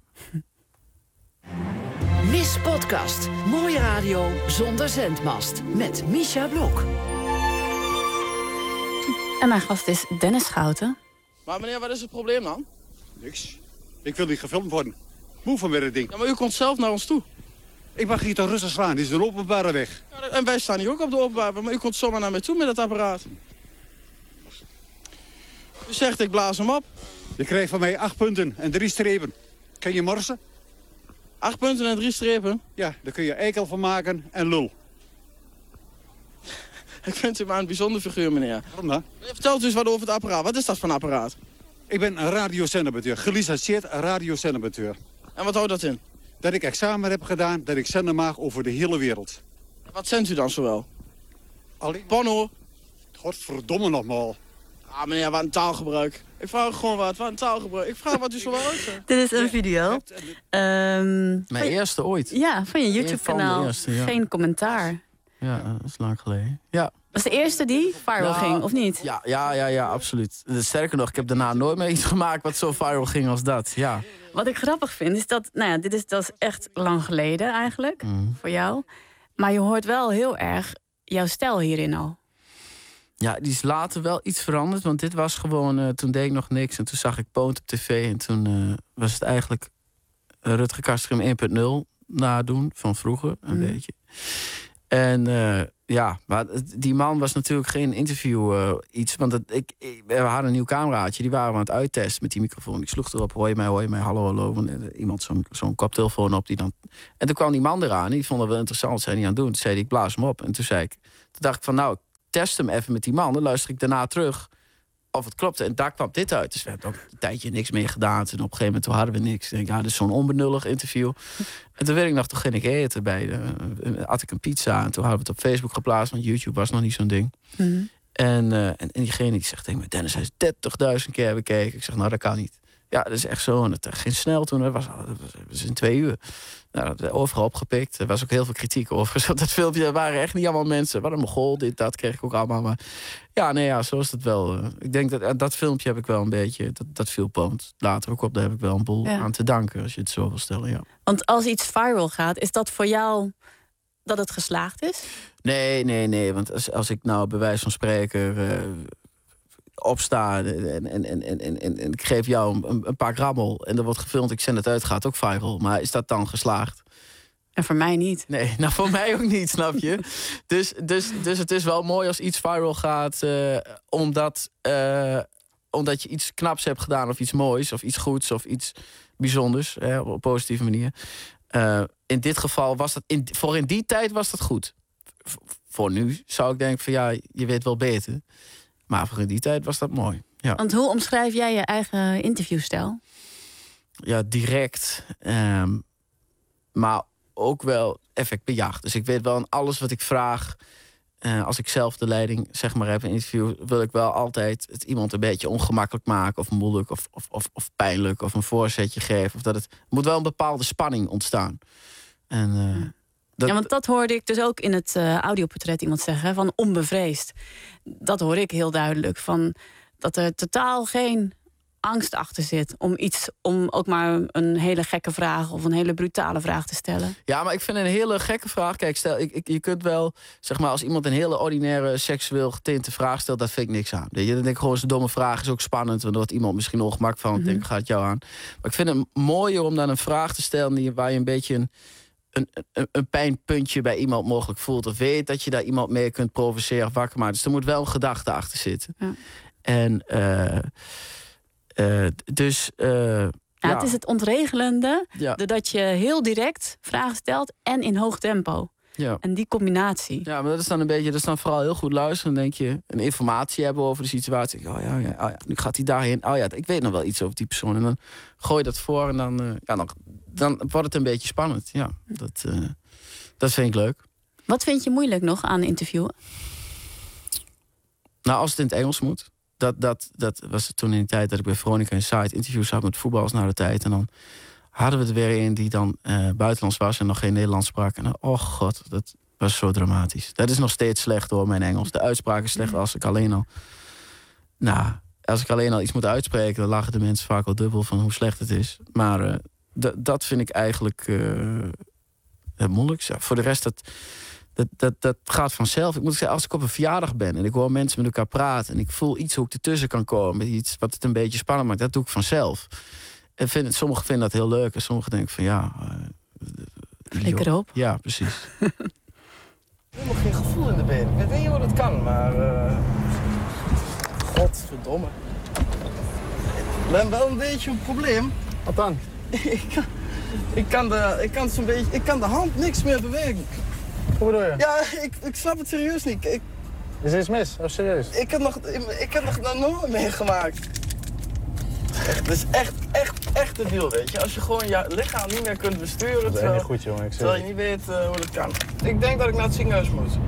Miss Podcast. Mooie radio zonder zendmast. Met Misha Blok. En mijn gast is Dennis Schouten. Maar meneer, wat is het probleem dan? Niks. Ik wil niet gefilmd worden. Moe van weer het ding. Ja, maar u komt zelf naar ons toe. Ik mag hier toch rustig slaan. Dit is een openbare weg. Ja, en wij staan hier ook op de openbare weg. Maar u komt zomaar naar mij toe met het apparaat. U zegt, ik blaas hem op. Je krijgt van mij acht punten en drie strepen. Kan je morsen? Acht punten en drie strepen? Ja, daar kun je eikel van maken en lul. Ik vind u maar een bijzonder figuur, meneer. Waarom dan? Vertelt u eens wat over het apparaat. Wat is dat voor een apparaat? Ik ben een radiozenderbeteur. Gelicenseerd radiozenderbeteur. En wat houdt dat in? Dat ik examen heb gedaan, dat ik zenden mag over de hele wereld. Wat zendt u dan zowel? Alleen... Porno? Godverdomme nogmaals. Ah, meneer, wat een taalgebruik. Ik vraag gewoon wat, wat een taalgebruik. Ik vraag wat u zo wel uitzegt. Dit is een video. Um, Mijn eerste ooit. Ja, van je YouTube-kanaal. Eerste, ja. Geen commentaar. Ja, dat is lang geleden. Ja. Was de eerste die viral nou, ging, of niet? Ja, ja, ja, ja, absoluut. Sterker nog, ik heb daarna nooit meer iets gemaakt wat zo viral ging als dat. Ja. Wat ik grappig vind, is dat... Nou ja, dit is, dat is echt lang geleden eigenlijk, mm. voor jou. Maar je hoort wel heel erg jouw stijl hierin al. Ja, die is later wel iets veranderd. Want dit was gewoon... Uh, toen deed ik nog niks. En toen zag ik Poont op tv. En toen uh, was het eigenlijk uh, Rutger Kastrikum één punt nul nadoen. Van vroeger, een mm. beetje. En uh, ja, maar die man was natuurlijk geen interview uh, iets. Want het, ik, ik, we hadden een nieuw cameraatje. Die waren we aan het uittesten met die microfoon. Ik sloeg erop, hoor je mij, hoor je mij, hallo, hallo. En, uh, iemand zo'n zo'n koptelefoon op. Die dan... En toen kwam die man eraan. Die vond het wel interessant, zei hij aan het doen. Toen zei hij, ik blaas hem op. En toen zei ik, toen dacht ik van nou, ik test hem even met die man. Dan luister ik daarna terug of het klopte. En daar kwam dit uit. Dus we hebben ook een tijdje niks meer gedaan. En op een gegeven moment toen hadden we niks. Ik denk, ja, dit is zo'n onbenullig interview. En toen weet ik nog, toen ging ik eten bij de, uh, had ik een pizza. En toen hadden we het op Facebook geplaatst, want YouTube was nog niet zo'n ding. Mm-hmm. En, uh, en, en diegene die zegt tegen me, Dennis, hij is dertigduizend keer bekeken. Ik zeg, nou, dat kan niet. Ja, dat is echt zo. En het ging snel toen. Het was, het was in twee uur. Nou, dat werd overal opgepikt. Er was ook heel veel kritiek over. Dat filmpje, er waren echt niet allemaal mensen. Wat een mogol, dit, dat kreeg ik ook allemaal. Maar ja, nee, ja, zo is het wel. Ik denk dat dat filmpje heb ik wel een beetje, dat, dat viel Poont later ook op. Daar heb ik wel een boel ja. aan te danken, als je het zo wil stellen, ja. Want als iets viral gaat, is dat voor jou dat het geslaagd is? Nee, nee, nee. Want als, als ik nou bij wijze van spreken Uh, opsta en, en, en, en, en, en ik geef jou een, een paar grammel en er wordt gefilmd, ik zend het uit, gaat ook viral. Maar is dat dan geslaagd? En voor mij niet. Nee, nou voor mij ook niet, snap je? Dus, dus, dus het is wel mooi als iets viral gaat, uh, omdat, uh, omdat je iets knaps hebt gedaan of iets moois of iets goeds of iets bijzonders, hè, op een positieve manier. Uh, in dit geval was dat, in, voor in die tijd was dat goed. V- voor nu zou ik denken van ja, je weet wel beter. Maar voor in die tijd was dat mooi. Ja. Want hoe omschrijf jij je eigen interviewstijl? Ja, direct. Um, maar ook wel effectbejaagd. Dus ik weet wel aan alles wat ik vraag. Uh, als ik zelf de leiding zeg maar heb in een interview, wil ik wel altijd het iemand een beetje ongemakkelijk maken. Of moeilijk of, of, of, of pijnlijk. Of een voorzetje geven. Of dat het er moet wel een bepaalde spanning ontstaan. En uh, Dat... Ja, want dat hoorde ik dus ook in het uh, audioportret iemand zeggen, van onbevreesd. Dat hoor ik heel duidelijk, van dat er totaal geen angst achter zit om iets, om ook maar een hele gekke vraag of een hele brutale vraag te stellen. Ja, maar ik vind een hele gekke vraag. Kijk, stel, ik, ik, je kunt wel, zeg maar, als iemand een hele ordinaire, seksueel getinte vraag stelt, dat vind ik niks aan. Weet je, dan denk ik gewoon, zo'n domme vraag is ook spannend, want er wordt iemand misschien ongemakkelijk van, mm-hmm. denk ik, gaat jou aan. Maar ik vind het mooier om dan een vraag te stellen die, waar je een beetje een Een, een, een pijnpuntje bij iemand mogelijk voelt. Of weet dat je daar iemand mee kunt provoceren of wakker maken. Dus er moet wel een gedachte achter zitten. Ja. En uh, uh, dus Uh, ja, ja. Het is het ontregelende. Ja. Dat je heel direct vragen stelt en in hoog tempo. Ja. En die combinatie. Ja, maar dat is dan een beetje, dat is dan vooral heel goed luisteren. Dan denk je, een informatie hebben over de situatie. Oh ja, ja, oh ja, nu gaat hij daarheen. Oh ja, ik weet nog wel iets over die persoon. En dan gooi je dat voor en dan, uh, ja, dan, dan wordt het een beetje spannend. Ja, dat, uh, dat vind ik leuk. Wat vind je moeilijk nog aan interviewen? Nou, als het in het Engels moet. Dat, dat, dat was toen in de tijd dat ik bij Veronica Inside interviews had met voetballers na de tijd. En dan hadden we er weer een die dan uh, buitenlands was en nog geen Nederlands sprak. En dan, oh god, dat was zo dramatisch. Dat is nog steeds slecht hoor, mijn Engels. De uitspraak is slecht als ik alleen al... Nou, als ik alleen al iets moet uitspreken, dan lachen de mensen vaak al dubbel van hoe slecht het is. Maar uh, d- dat vind ik eigenlijk uh, het moeilijkste. Ja, voor de rest, dat, dat, dat, dat gaat vanzelf. Ik moet zeggen, als ik op een verjaardag ben en ik hoor mensen met elkaar praten en ik voel iets hoe ik ertussen kan komen, iets wat het een beetje spannend maakt, dat doe ik vanzelf. En vind, sommigen vinden dat heel leuk en sommigen denken van ja... Uh, Flikker erop. Ja, precies. Helemaal geen gevoel in de benen. Ik weet niet hoe dat kan, maar... Uh... Godverdomme. Ik ben wel een beetje een probleem. Wat dan? ik kan, ik kan, de, ik kan zo'n beetje... Ik kan de hand niks meer bewegen. Hoe bedoel je? Ja, ik, ik snap het serieus niet. Ik, is er iets mis? Of serieus? Ik heb nog, ik heb nog nooit meegemaakt. Echt, het is echt, echt, echt te veel, weet je. Als je gewoon je lichaam niet meer kunt besturen. Dat is terwijl, echt niet goed, jongen. Ik terwijl je niet weet uh, hoe dat kan. Ik denk dat ik naar het ziekenhuis moet.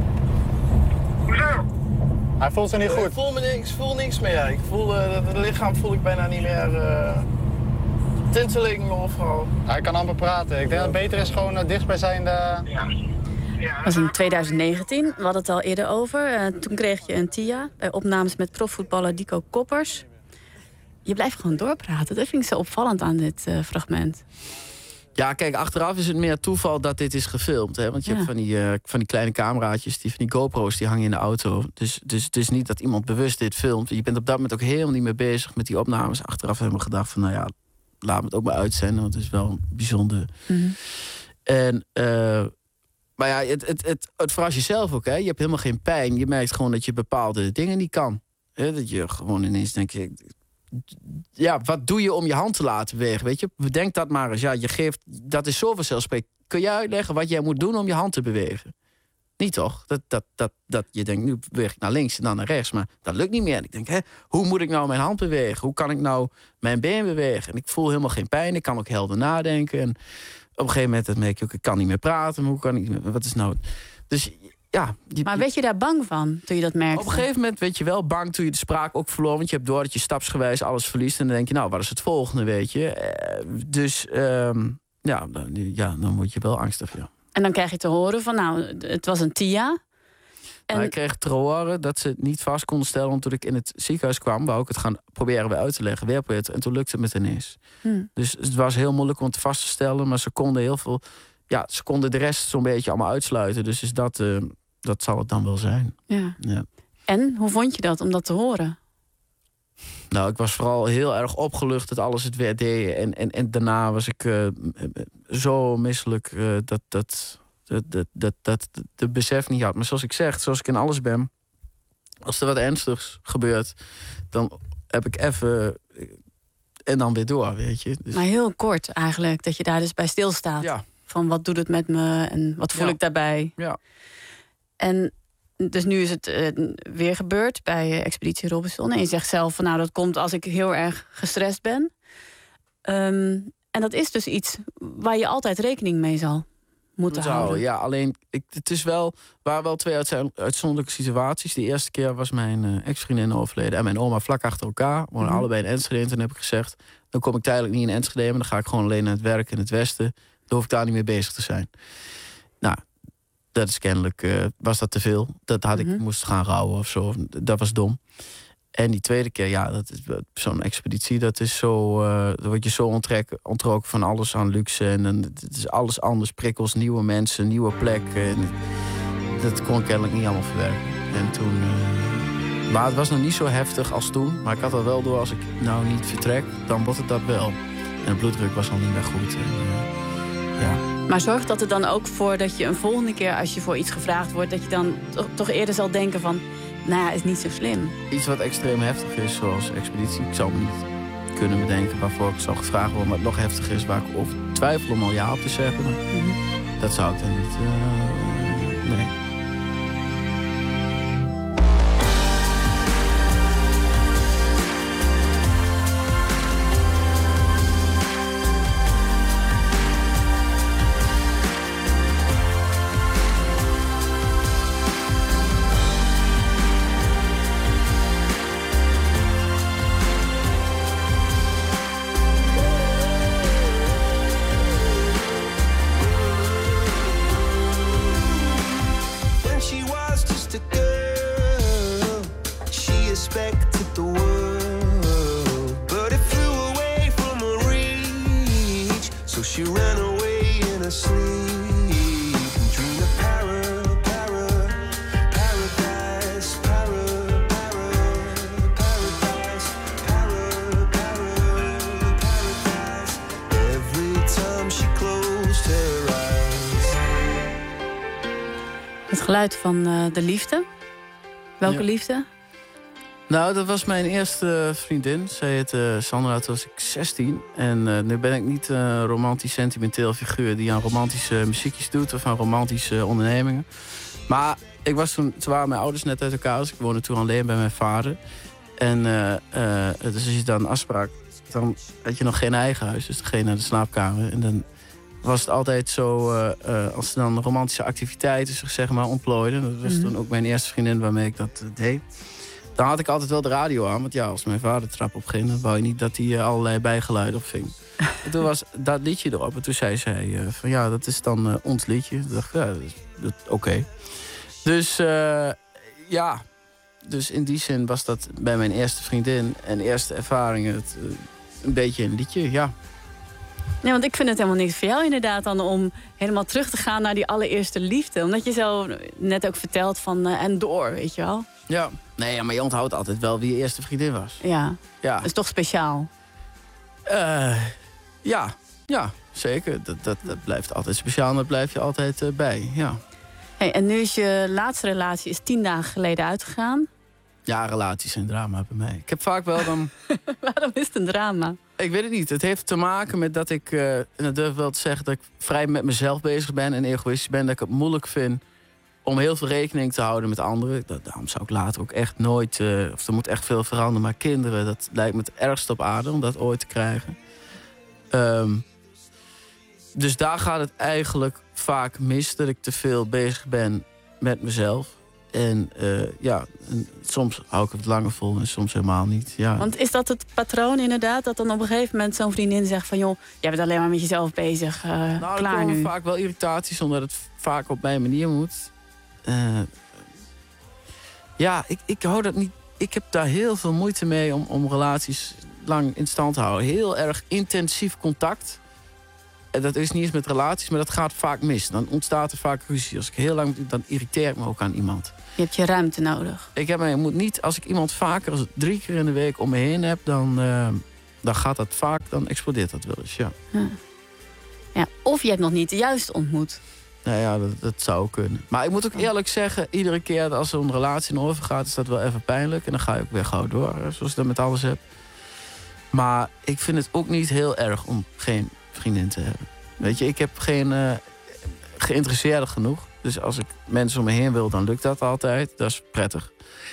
Hoezo? Hij voelt zich niet goed. Ik voel me niks, voel niks meer. Ik voel, uh, het lichaam voel ik bijna niet meer. Uh, tinteling overal. Hij kan amper praten. Ik denk dat het beter is gewoon uh, dichtstbijzijnde... Ja. Dat was in twintig negentien, we hadden het al eerder over. Uh, toen kreeg je een T I A bij opnames met profvoetballer Dico Koppers. Je blijft gewoon doorpraten. Dat vind ik zo opvallend aan dit uh, fragment. Ja, kijk, achteraf is het meer toeval dat dit is gefilmd. Hè? Want je ja. hebt van die, uh, van die kleine cameraatjes, die, van die GoPro's, die hangen in de auto. Dus, dus het is niet dat iemand bewust dit filmt. Je bent op dat moment ook helemaal niet meer bezig met die opnames. Achteraf hebben we gedacht van, nou ja, laat me het ook maar uitzenden. Want het is wel bijzonder. Mm-hmm. En... Uh, Maar ja, het, het, het, het verrast jezelf ook, hè. Je hebt helemaal geen pijn. Je merkt gewoon dat je bepaalde dingen niet kan. Hè? Dat je gewoon ineens denkt... Ja, wat doe je om je hand te laten bewegen, weet je? Bedenk dat maar eens. Ja, je geeft, dat is zo vanzelfsprekend. Kun je uitleggen wat jij moet doen om je hand te bewegen? Niet toch? Dat, dat, dat, dat je denkt, nu beweeg ik naar links en dan naar rechts. Maar dat lukt niet meer. En ik denk, hè, hoe moet ik nou mijn hand bewegen? Hoe kan ik nou mijn been bewegen? En ik voel helemaal geen pijn. Ik kan ook helder nadenken. En op een gegeven moment merk je ook, ik kan niet meer praten. Maar hoe kan ik, wat is nou... Dus ja... Die, maar werd je daar bang van, toen je dat merkte? Op een gegeven moment werd je wel bang toen je de spraak ook verloor. Want je hebt door dat je stapsgewijs alles verliest. En dan denk je, nou, wat is het volgende, weet je? Uh, dus um, ja, dan, ja, dan word je wel angstig, ja. En dan krijg je te horen van, nou, het was een T I A. En... ik kreeg te horen dat ze het niet vast konden stellen. Want toen ik in het ziekenhuis kwam, wou ik het gaan proberen weer uit te leggen. Werpen en toen lukte het me ineens. Hmm. Dus het was heel moeilijk om het vast te stellen. Maar ze konden heel veel... Ja, ze konden de rest zo'n beetje allemaal uitsluiten. Dus is dat, uh, dat zal het dan wel zijn. Ja. Ja. En, hoe vond je dat, om dat te horen? Nou, ik was vooral heel erg opgelucht dat alles het weer deed. En, en, en daarna was ik uh, zo misselijk uh, dat, dat, dat, dat, dat, dat de besef niet had. Maar zoals ik zeg, zoals ik in alles ben... als er wat ernstigs gebeurt, dan heb ik even... en dan weer door, weet je. Dus... Maar heel kort eigenlijk, dat je daar dus bij stilstaat. Ja. Van wat doet het met me en wat voel ja. ik daarbij. Ja. En dus nu is het uh, weer gebeurd bij uh, Expeditie Robinson. En je zegt zelf van nou, dat komt als ik heel erg gestrest ben. Um, en dat is dus iets waar je altijd rekening mee zal moeten Zou, houden. Ja, alleen ik, het is wel, waren wel twee uitzonderlijke situaties. De eerste keer was mijn uh, ex-vriendin overleden en mijn oma vlak achter elkaar. We woonden mm-hmm. allebei in Enschede. En toen heb ik gezegd, dan kom ik tijdelijk niet in Enschede, maar dan ga ik gewoon alleen naar het werk in het westen. Dan hoef ik daar niet mee bezig te zijn. Nou, dat is kennelijk, uh, was dat te veel. Dat had ik, mm-hmm. moest gaan rouwen of zo. Dat was dom. En die tweede keer, ja, dat is zo'n expeditie, dat is zo, uh, dan word je zo onttrek, ontrokken van alles aan luxe. En dan, het is alles anders, prikkels, nieuwe mensen, nieuwe plekken. En dat kon ik kennelijk niet allemaal verwerken. En toen, uh, maar het was nog niet zo heftig als toen. Maar ik had al wel door, als ik nou niet vertrek, dan wordt het dat wel. En de bloeddruk was al niet meer goed. En, uh, ja. Maar zorgt dat er dan ook voor dat je een volgende keer, als je voor iets gevraagd wordt, dat je dan toch, toch eerder zal denken van, nou ja, is niet zo slim. Iets wat extreem heftig is, zoals expeditie. Ik zou me niet kunnen bedenken waarvoor ik zou gevraagd worden. Maar het nog heftiger is, waar ik over twijfel om al ja op te zeggen. Mm-hmm. Dat zou ik dan niet... Uh, nee. Geluid van uh, de liefde. Welke ja. liefde? Nou, dat was mijn eerste vriendin. Zij heette Sandra, toen was ik zestien. En uh, nu ben ik niet een romantisch sentimenteel figuur die aan romantische muziekjes doet of aan romantische ondernemingen. Maar ik was toen, toen waren mijn ouders net uit elkaar, dus ik woonde toen alleen bij mijn vader. En uh, uh, dus als je dan afsprak, dan had je nog geen eigen huis, dus dan ging je naar de slaapkamer. En dan was het altijd zo, uh, uh, als ze dan romantische activiteiten zich zeg maar ontplooiden. Dat was mm-hmm. toen ook mijn eerste vriendin waarmee ik dat uh, deed. Dan had ik altijd wel de radio aan, want ja, als mijn vader de trap opging, dan wou je niet dat hij uh, allerlei bijgeluiden opving. En toen was dat liedje erop en toen zei zij uh, van ja, dat is dan uh, ons liedje. Toen dacht ik, ja, oké. Okay. Dus uh, ja, dus in die zin was dat bij mijn eerste vriendin en eerste ervaringen het, uh, een beetje een liedje, ja. Nee, want ik vind het helemaal niks voor jou inderdaad dan om helemaal terug te gaan naar die allereerste liefde. Omdat je zo net ook vertelt van uh, en door, weet je wel. Ja, nee, maar je onthoudt altijd wel wie je eerste vriendin was. Ja, ja. Dat is toch speciaal? Uh, ja, ja, zeker. Dat, dat, dat blijft altijd speciaal en dat blijf je altijd uh, bij, ja. Hey, en nu is je laatste relatie is tien dagen geleden uitgegaan. Ja, relaties zijn drama bij mij. Ik heb vaak wel dan... Waarom is het een drama? Ik weet het niet. Het heeft te maken met dat ik, uh, en dat durf ik wel te zeggen, dat ik vrij met mezelf bezig ben en egoïstisch ben. Dat ik het moeilijk vind om heel veel rekening te houden met anderen. Dat, daarom zou ik later ook echt nooit... Uh, of er moet echt veel veranderen. Maar kinderen, dat lijkt me het ergste op aarde om dat ooit te krijgen. Um, dus daar gaat het eigenlijk vaak mis. Dat ik te veel bezig ben met mezelf. En uh, ja, en soms hou ik het langer vol en soms helemaal niet. Ja. Want is dat het patroon inderdaad? Dat dan op een gegeven moment zo'n vriendin zegt van... joh, jij bent alleen maar met jezelf bezig, uh, nou, klaar er komen nu. vaak wel irritaties, omdat het vaak op mijn manier moet. Uh, ja, ik, ik hou dat niet... Ik heb daar heel veel moeite mee om, om relaties lang in stand te houden. Heel erg intensief contact. En dat is niet eens met relaties, maar dat gaat vaak mis. Dan ontstaat er vaak ruzie. Als ik heel lang... dan irriteer ik me ook aan iemand. Je hebt je ruimte nodig. Ik, heb, ik moet niet, als ik iemand vaker als drie keer in de week om me heen heb... dan, uh, dan gaat dat vaak, dan explodeert dat wel eens, ja. ja. ja. Of je hebt nog niet de juiste ontmoet. Nou ja, dat, dat zou kunnen. Maar ik moet ook eerlijk zeggen... iedere keer als er een relatie in overgaat... is dat wel even pijnlijk. En dan ga je ook weer gauw door, hè, zoals ik dat met alles heb. Maar ik vind het ook niet heel erg om geen vriendin te hebben. Weet je, ik heb geen uh, geïnteresseerde genoeg. Dus als ik mensen om me heen wil, dan lukt dat altijd. Dat is prettig.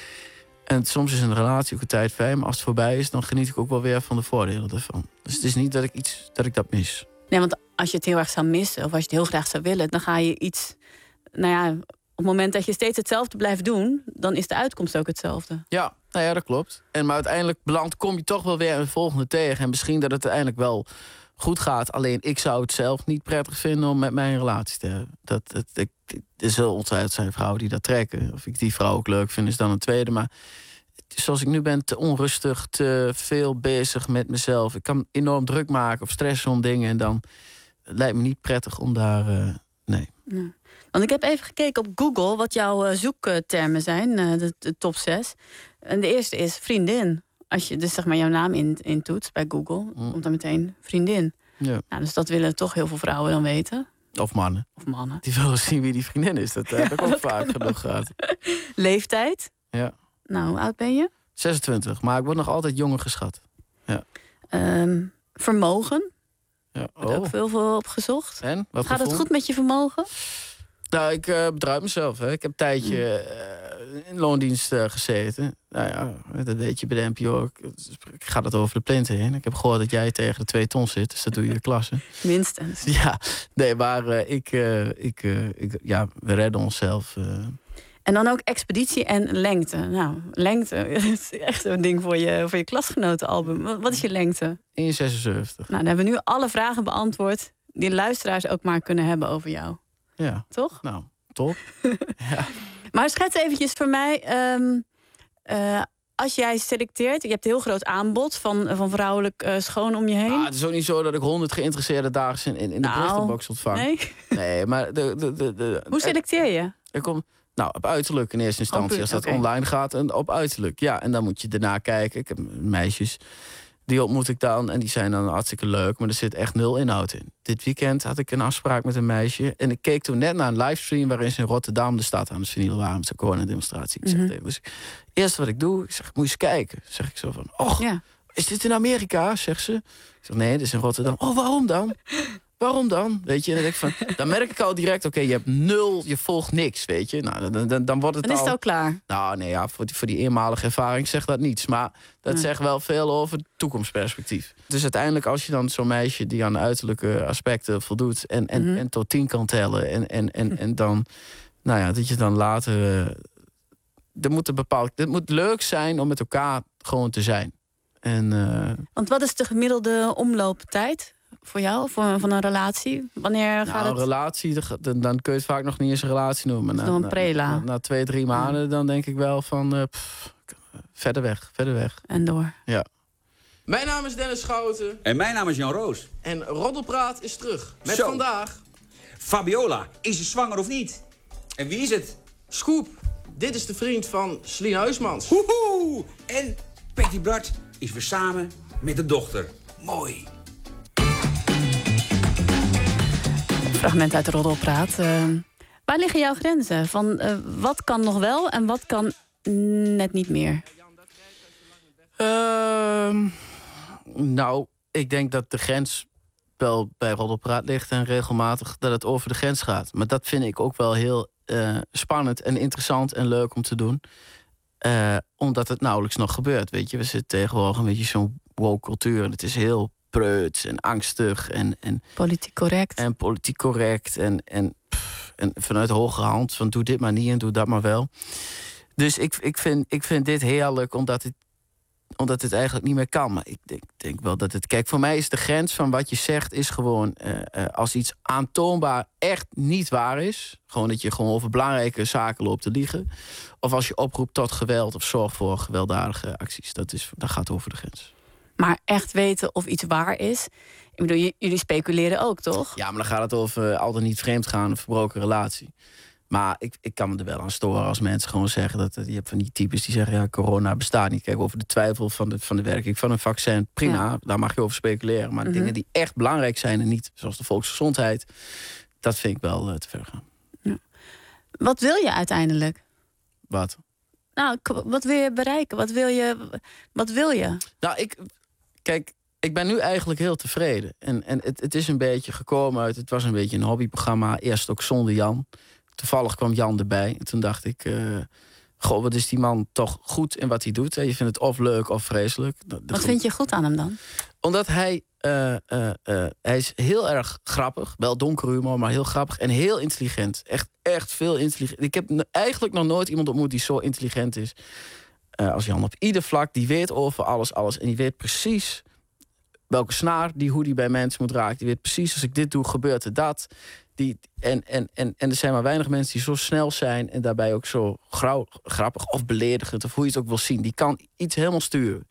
En soms is een relatie ook een tijd fijn. Maar als het voorbij is, dan geniet ik ook wel weer van de voordelen ervan. Dus het is niet dat ik, iets, dat, ik dat mis. Nee, want als je het heel erg zou missen... of als je het heel graag zou willen... dan ga je iets... Nou ja, op het moment dat je steeds hetzelfde blijft doen... dan is de uitkomst ook hetzelfde. Ja, nou ja, dat klopt. En maar uiteindelijk belandt, kom je toch wel weer een volgende tegen. En misschien dat het uiteindelijk wel... goed gaat. Alleen ik zou het zelf niet prettig vinden om met mij een relatie te hebben. Dat, dat, ik, er zullen ongetwijfeld zijn vrouwen die dat trekken. Of ik die vrouw ook leuk vind, is dan een tweede. Maar zoals ik nu ben, te onrustig, te veel bezig met mezelf. Ik kan enorm druk maken of stressen om dingen. En dan het lijkt me niet prettig om daar... Uh, nee. Ja. Want ik heb even gekeken op Google wat jouw uh, zoektermen zijn. Uh, de, de top zes. En de eerste is vriendin. Als je dus zeg maar jouw naam in, intoetst bij Google, mm. komt dan meteen vriendin. Ja. Nou, dus dat willen toch heel veel vrouwen dan weten. Of mannen. Of mannen. Die willen zien wie die vriendin is. Dat heb ik ook vaak genoeg gehad. Leeftijd? Ja. Nou, hoe oud ben je? zesentwintig, maar ik word nog altijd jonger geschat. Ja. Um, vermogen? Ja. Wordt oh. ook veel, veel opgezocht. En? Wat Gaat gevoel? het goed met je vermogen? Nou, ik uh, bedruip mezelf. Hè. Ik heb een tijdje uh, in loondienst uh, gezeten. Nou ja, dat weet je bij de N P O. Ik, ik ga dat over de plinten heen. Ik heb gehoord dat jij tegen de twee ton zit. Dus dat doe je de klasse. Minstens. Ja, nee, maar uh, ik, uh, ik, uh, ik... Ja, we redden onszelf. Uh. En dan ook expeditie en lengte. Nou, lengte is echt een ding voor je, voor je klasgenotenalbum. Wat is je lengte? één komma zesenzeventig. Nou, dan hebben we nu alle vragen beantwoord... die luisteraars ook maar kunnen hebben over jou. Ja. Toch? Nou, top. Ja. Maar schets eventjes voor mij... Um, uh, als jij selecteert... je hebt een heel groot aanbod van, van vrouwelijk uh, schoon om je heen. Ah, het is ook niet zo dat ik honderd geïnteresseerde daags in, in, in de nou, berichtenbox ontvang. Nee? Nee, maar... De, de, de, de, Hoe selecteer je? Er komt... Nou, op uiterlijk in eerste instantie, als dat okay. online gaat. En op uiterlijk, ja. En dan moet je daarna kijken. Ik heb meisjes, die ontmoet ik dan. En die zijn dan hartstikke leuk. Maar er zit echt nul inhoud in. Dit weekend had ik een afspraak met een meisje. En ik keek toen net naar een livestream... waarin ze in Rotterdam de stad aan het vernielen waren... met zijn coronademonstratie. Ik zeg Mm-hmm. tegen, dus eerst wat ik doe, ik zeg, moet je eens kijken. Zeg ik zo van, och, ja. is dit in Amerika? Zegt ze. Ik zeg, nee, dit is in Rotterdam. Oh, waarom dan? Waarom dan? Weet je, en dan, denk ik van, dan merk ik al direct, oké, okay, je hebt nul, je volgt niks, weet je. Nou, dan, dan, dan wordt het dan is al... het al klaar. Nou, nee, ja, voor die, voor die eenmalige ervaring zegt dat niets. Maar dat ja. zegt wel veel over het toekomstperspectief. Dus uiteindelijk, als je dan zo'n meisje die aan de uiterlijke aspecten voldoet... en, en, mm-hmm. en tot tien kan tellen en, en, en, en dan... Nou ja, dat je dan later... Uh, er moet een bepaald... Het moet leuk zijn om met elkaar gewoon te zijn. En, uh, Want wat is de gemiddelde omlooptijd... voor jou, voor, van een relatie? Wanneer gaat nou, het? Een relatie, dan kun je het vaak nog niet eens een relatie noemen. Na, een prela. Na, na, na twee, drie maanden, dan denk ik wel van... Uh, pff, verder weg, verder weg. En door. Ja. Mijn naam is Dennis Schouten. En mijn naam is Jan Roos. En Roddelpraat is terug. Met Zo. vandaag... Fabiola, is ze zwanger of niet? En wie is het? Scoop. Dit is de vriend van Slien Huismans. Woehoe! En Patty Bart is weer samen met de dochter. Mooi. Fragment uit de Roddelpraat. Uh, waar liggen jouw grenzen? Van uh, wat kan nog wel en wat kan net niet meer? Uh, nou, ik denk dat de grens wel bij Roddelpraat ligt... en regelmatig dat het over de grens gaat. Maar dat vind ik ook wel heel uh, spannend en interessant en leuk om te doen. Uh, omdat het nauwelijks nog gebeurt, weet je. We zitten tegenwoordig een beetje zo'n woke cultuur. En het is heel preuts en angstig. En, en, politiek correct. En politiek correct. En, en, pff, en vanuit hoge hand van doe dit maar niet en doe dat maar wel. Dus ik, ik, vind, ik vind dit heerlijk, omdat het, omdat het eigenlijk niet meer kan. Maar ik denk, denk wel dat het... Kijk, voor mij is de grens van wat je zegt... is gewoon uh, uh, als iets aantoonbaar echt niet waar is. Gewoon dat je gewoon over belangrijke zaken loopt te liegen. Of als je oproept tot geweld of zorgt voor gewelddadige acties. Dat, is, dat gaat over de grens. Maar echt weten of iets waar is... Ik bedoel, j- jullie speculeren ook, toch? Ja, maar dan gaat het over uh, al dan niet vreemd gaan... een verbroken relatie. Maar ik, ik kan me er wel aan storen als mensen gewoon zeggen... dat je hebt van die types die zeggen... ja, corona bestaat niet. Kijk, over de twijfel van de, van de werking van een vaccin... prima, ja. Daar mag je over speculeren. Maar mm-hmm. dingen die echt belangrijk zijn en niet... zoals de volksgezondheid, dat vind ik wel uh, te ver gaan. Ja. Wat wil je uiteindelijk? Wat? Nou, k- wat wil je bereiken? Wat wil je? Wat wil je? Nou, ik... Kijk... Ik ben nu eigenlijk heel tevreden. En, en het, het is een beetje gekomen uit... Het was een beetje een hobbyprogramma. Eerst ook zonder Jan. Toevallig kwam Jan erbij. En toen dacht ik... Uh, goh, wat is die man toch goed in wat hij doet. Hè? Je vindt het of leuk of vreselijk. De, de wat goed... vind je goed aan hem dan? Omdat hij... Uh, uh, uh, hij is heel erg grappig. Wel donker humor, maar heel grappig. En heel intelligent. Echt, echt veel intelligent. Ik heb eigenlijk nog nooit iemand ontmoet die zo intelligent is... Uh, als Jan op ieder vlak. Die weet over alles, alles. En die weet precies... welke snaar die hoe die bij mensen moet raken. Die weet precies, als ik dit doe, gebeurt er dat. Die, en, en, en, en er zijn maar weinig mensen die zo snel zijn... en daarbij ook zo grauw, grappig of beledigend... of hoe je het ook wil zien. Die kan iets helemaal sturen.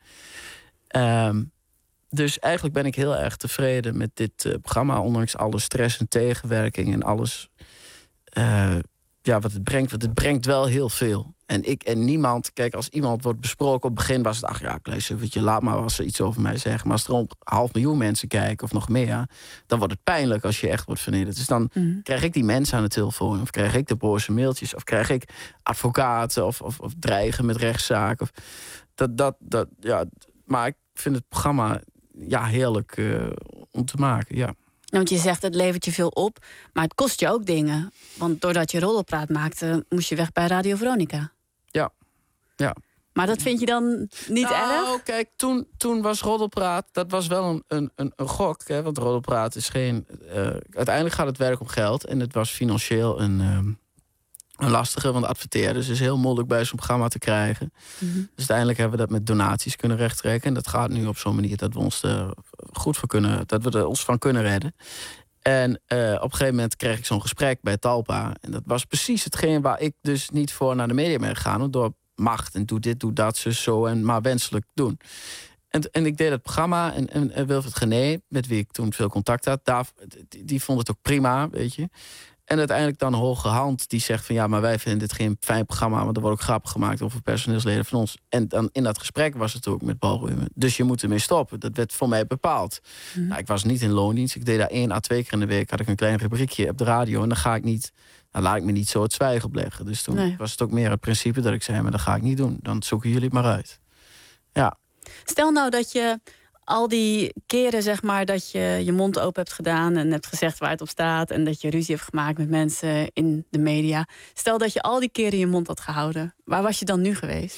Um, dus eigenlijk ben ik heel erg tevreden met dit uh, programma... ondanks alle stress en tegenwerking en alles... Uh, ja, wat het brengt. Want het brengt wel heel veel. En ik en niemand... Kijk, als iemand wordt besproken op het begin was het... ach ja, klein suffertje, laat maar als ze iets over mij zeggen. Maar als er om half miljoen mensen kijken of nog meer... dan wordt het pijnlijk als je echt wordt vernederd. Dus dan mm. krijg ik die mensen aan de telefoon... of krijg ik de boze mailtjes... of krijg ik advocaten of, of, of dreigen met rechtszaken. Of dat, dat, dat, ja. Maar ik vind het programma ja, heerlijk uh, om te maken, ja. Want je zegt, het levert je veel op, maar het kost je ook dingen. Want doordat je Roddelpraat maakte, moest je weg bij Radio Veronica. Ja, ja. Maar dat vind je dan niet nou, erg? Nou, kijk, toen, toen was Roddelpraat, dat was wel een, een, een, een gok. Hè, want Roddelpraat is geen... Uh, uiteindelijk gaat het werk om geld. En het was financieel een, um, een lastige, want adverteerders is heel moeilijk bij zo'n programma te krijgen. Mm-hmm. Dus uiteindelijk hebben we dat met donaties kunnen rechttrekken. En dat gaat nu op zo'n manier dat we ons er goed voor kunnen, dat we er ons van kunnen redden. En uh, op een gegeven moment kreeg ik zo'n gesprek bij Talpa. En dat was precies hetgeen waar ik dus niet voor naar de media ben gegaan. Door macht en doe dit, doe dat, zo, zo en maar wenselijk doen. En, en ik deed het programma en, en, en Wilfred Gené, met wie ik toen veel contact had, daar, die, die vond het ook prima, weet je. En uiteindelijk dan Hoge Hand die zegt van ja, maar wij vinden dit geen fijn programma, want er wordt ook grappen gemaakt over personeelsleden van ons. En dan in dat gesprek was het ook met Paul Rumen. Dus je moet ermee stoppen. Dat werd voor mij bepaald. Mm. Nou, ik was niet in loondienst. Ik deed daar één à twee keer in de week. Had ik een klein rubriekje op de radio. En dan ga ik niet, dan laat ik me niet zo het zwijgen opleggen. Dus toen nee. was het ook meer het principe dat ik zei, maar dat ga ik niet doen. Dan zoeken jullie het maar uit. Ja. Stel nou dat je al die keren, zeg maar, dat je je mond open hebt gedaan en hebt gezegd waar het op staat en dat je ruzie hebt gemaakt met mensen in de media. Stel dat je al die keren je mond had gehouden. Waar was je dan nu geweest?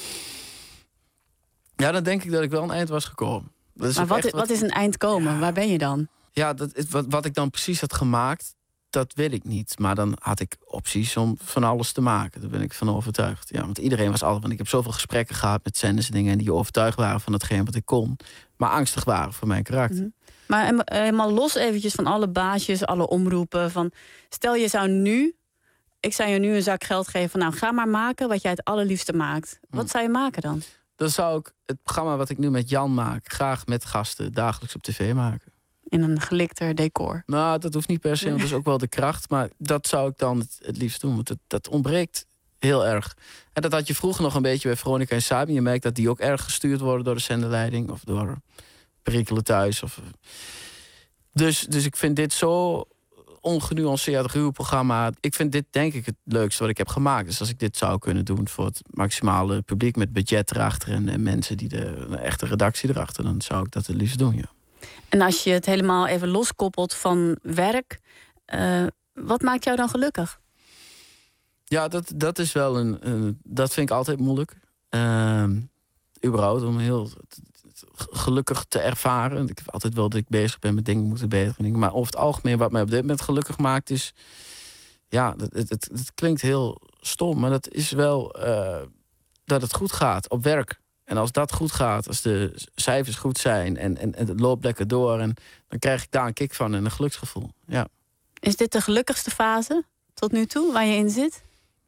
Ja, dan denk ik dat ik wel een eind was gekomen. Dat is maar wat, wat, wat is een eind komen? Ja. Waar ben je dan? Ja, dat, wat, wat ik dan precies had gemaakt, dat weet ik niet. Maar dan had ik opties om van alles te maken. Daar ben ik van overtuigd. Ja, want iedereen was altijd... Want ik heb zoveel gesprekken gehad met zenders en dingen en die overtuigd waren van hetgeen wat ik kon. Maar angstig waren voor mijn karakter. Mm-hmm. Maar helemaal los eventjes van alle baasjes, alle omroepen. Van, stel je zou nu... Ik zou je nu een zak geld geven van nou, ga maar maken wat jij het allerliefste maakt. Mm. Wat zou je maken dan? Dan zou ik het programma wat ik nu met Jan maak graag met gasten dagelijks op tv maken. In een gelikter decor. Nou, dat hoeft niet per se, want dat is ook wel de kracht. Maar dat zou ik dan het, het liefst doen, want het, dat ontbreekt heel erg. En dat had je vroeger nog een beetje bij Veronica en Sabi. Je merkt dat die ook erg gestuurd worden door de zenderleiding of door Perikelen Thuis. Of... Dus, dus ik vind dit zo ongenuanceerd ruw programma. Ik vind dit denk ik het leukste wat ik heb gemaakt. Dus als ik dit zou kunnen doen voor het maximale publiek met budget erachter en, en mensen die de een echte redactie erachter, dan zou ik dat het liefst doen, ja. En als je het helemaal even loskoppelt van werk, uh, wat maakt jou dan gelukkig? Ja, dat, dat is wel een, een... Dat vind ik altijd moeilijk. Uh, überhaupt, om heel t- t- gelukkig te ervaren. Ik heb altijd wel dat ik bezig ben met dingen moeten beteren. Maar over het algemeen, wat mij op dit moment gelukkig maakt, is... Ja, het, het, het, het klinkt heel stom, maar dat is wel uh, dat het goed gaat op werk. En als dat goed gaat, als de cijfers goed zijn en, en, en het loopt lekker door, en dan krijg ik daar een kick van en een geluksgevoel. Ja. Is dit de gelukkigste fase tot nu toe waar je in zit?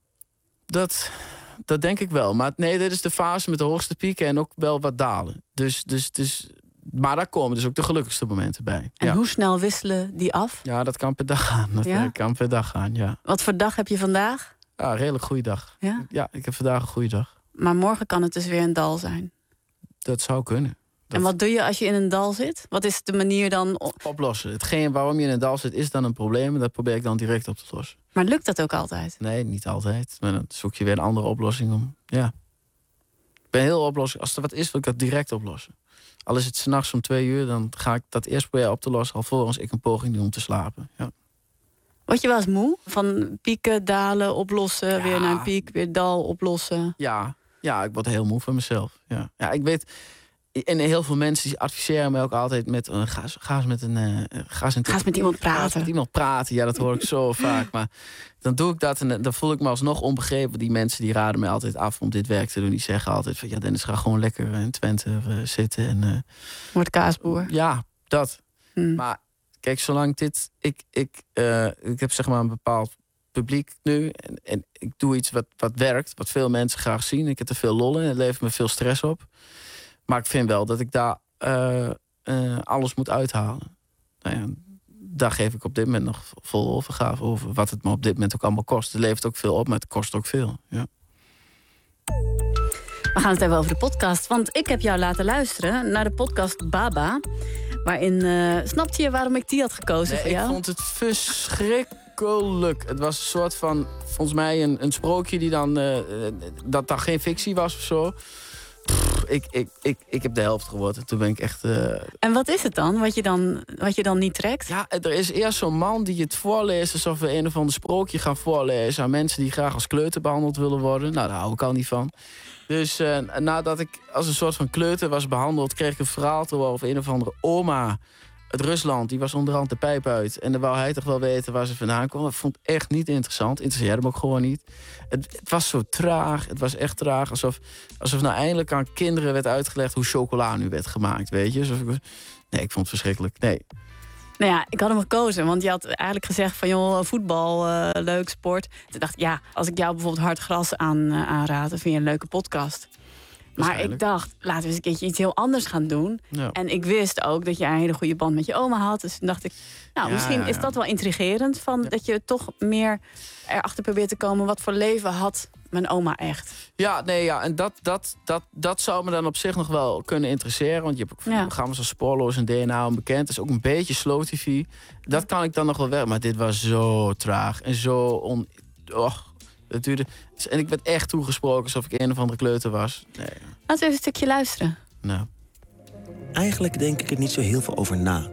Dat, dat denk ik wel. Maar nee, dit is de fase met de hoogste pieken en ook wel wat dalen. Dus, dus, dus, maar daar komen dus ook de gelukkigste momenten bij. En ja. hoe snel wisselen die af? Ja, dat kan per dag gaan. Dat Ja? kan per dag gaan, ja. Wat voor dag heb je vandaag? Ja, een redelijk goede dag. Ja? Ja, ik heb vandaag een goede dag. Maar morgen kan het dus weer een dal zijn. Dat zou kunnen. Dat... En wat doe je als je in een dal zit? Wat is de manier dan... Oplossen. Hetgeen waarom je in een dal zit is dan een probleem. En dat probeer ik dan direct op te lossen. Maar lukt dat ook altijd? Nee, niet altijd. Maar dan zoek je weer een andere oplossing om. Ja. Ik ben heel oplossing. Als er wat is, wil ik dat direct oplossen. Al is het 's nachts om twee uur, dan ga ik dat eerst proberen op te lossen, alvorens ik een poging doe om te slapen. Ja. Word je wel eens moe? Van pieken, dalen, oplossen, ja. Weer naar een piek, weer dal, oplossen. Ja, ja, ik word heel moe van mezelf. Ja, ja ik weet... En heel veel mensen die adviseren mij ook altijd met... Uh, ga, eens, ga eens met een... Uh, ga eens, een ga eens met iemand praten. Ga eens met iemand praten, ja, dat hoor ik zo vaak. Maar dan doe ik dat en dan voel ik me alsnog onbegrepen. Die mensen die raden mij altijd af om dit werk te doen. Die zeggen altijd van, ja, Dennis, ga gewoon lekker in Twente uh, zitten. En, uh, Word kaasboer. Ja, dat. Hmm. Maar kijk, zolang dit... Ik, ik, uh, ik heb zeg maar een bepaald publiek nu. En, en ik doe iets wat, wat werkt, wat veel mensen graag zien. Ik heb er veel lol in, het levert me veel stress op. Maar ik vind wel dat ik daar uh, uh, alles moet uithalen. Nou ja, daar geef ik op dit moment nog vol overgave over. Wat het me op dit moment ook allemaal kost. Het levert ook veel op, maar het kost ook veel. Ja. We gaan het hebben over de podcast. Want ik heb jou laten luisteren naar de podcast Baba. Waarin, uh, snapte je waarom ik die had gekozen nee, voor jou? Ik vond het verschrikkelijk. Het was een soort van, volgens mij, een, een sprookje die dan... Uh, dat daar geen fictie was of zo. Pff, ik, ik, ik, ik heb de helft geworden. Toen ben ik echt... Uh... En wat is het dan wat je dan, wat je dan niet trekt? Ja, er is eerst zo'n man die het voorleest... alsof we een of ander sprookje gaan voorlezen... aan mensen die graag als kleuter behandeld willen worden. Nou, daar hou ik al niet van. Dus uh, nadat ik als een soort van kleuter was behandeld... kreeg ik een verhaal te horen over een of andere oma uit Rusland. Die was onderhand de pijp uit. En dan wou hij toch wel weten waar ze vandaan kwam. Dat vond ik echt niet interessant. Interesseerde me ook gewoon niet. Het, het was zo traag. Het was echt traag. Alsof, alsof nou eindelijk aan kinderen werd uitgelegd... hoe chocola nu werd gemaakt, weet je. Alsof ik, nee, ik vond het verschrikkelijk. Nee. Nou ja, ik had hem gekozen, want je had eigenlijk gezegd van... joh, voetbal, uh, leuk, sport. Toen dacht ik, ja, als ik jou bijvoorbeeld hard gras aan, uh, aanraad... dan vind je een leuke podcast. Maar ik dacht, laten we eens een keertje iets heel anders gaan doen. Ja. En ik wist ook dat je een hele goede band met je oma had. Dus toen dacht ik, nou, ja, misschien ja, ja. is dat wel intrigerend... Van ja. dat je toch meer erachter probeert te komen... wat voor leven had mijn oma echt. Ja, nee, ja, en dat, dat, dat, dat zou me dan op zich nog wel kunnen interesseren. Want je hebt ook ja. programma's als Spoorloos en D N A onbekend. Dat is ook een beetje slow tv. Dat kan ik dan nog wel weg. Maar dit was zo traag en zo on... Oh, dat duurde... En ik werd echt toegesproken alsof ik een of andere kleuter was. Nee. Laten we even een stukje luisteren. Nou. Eigenlijk denk ik er niet zo heel veel over na.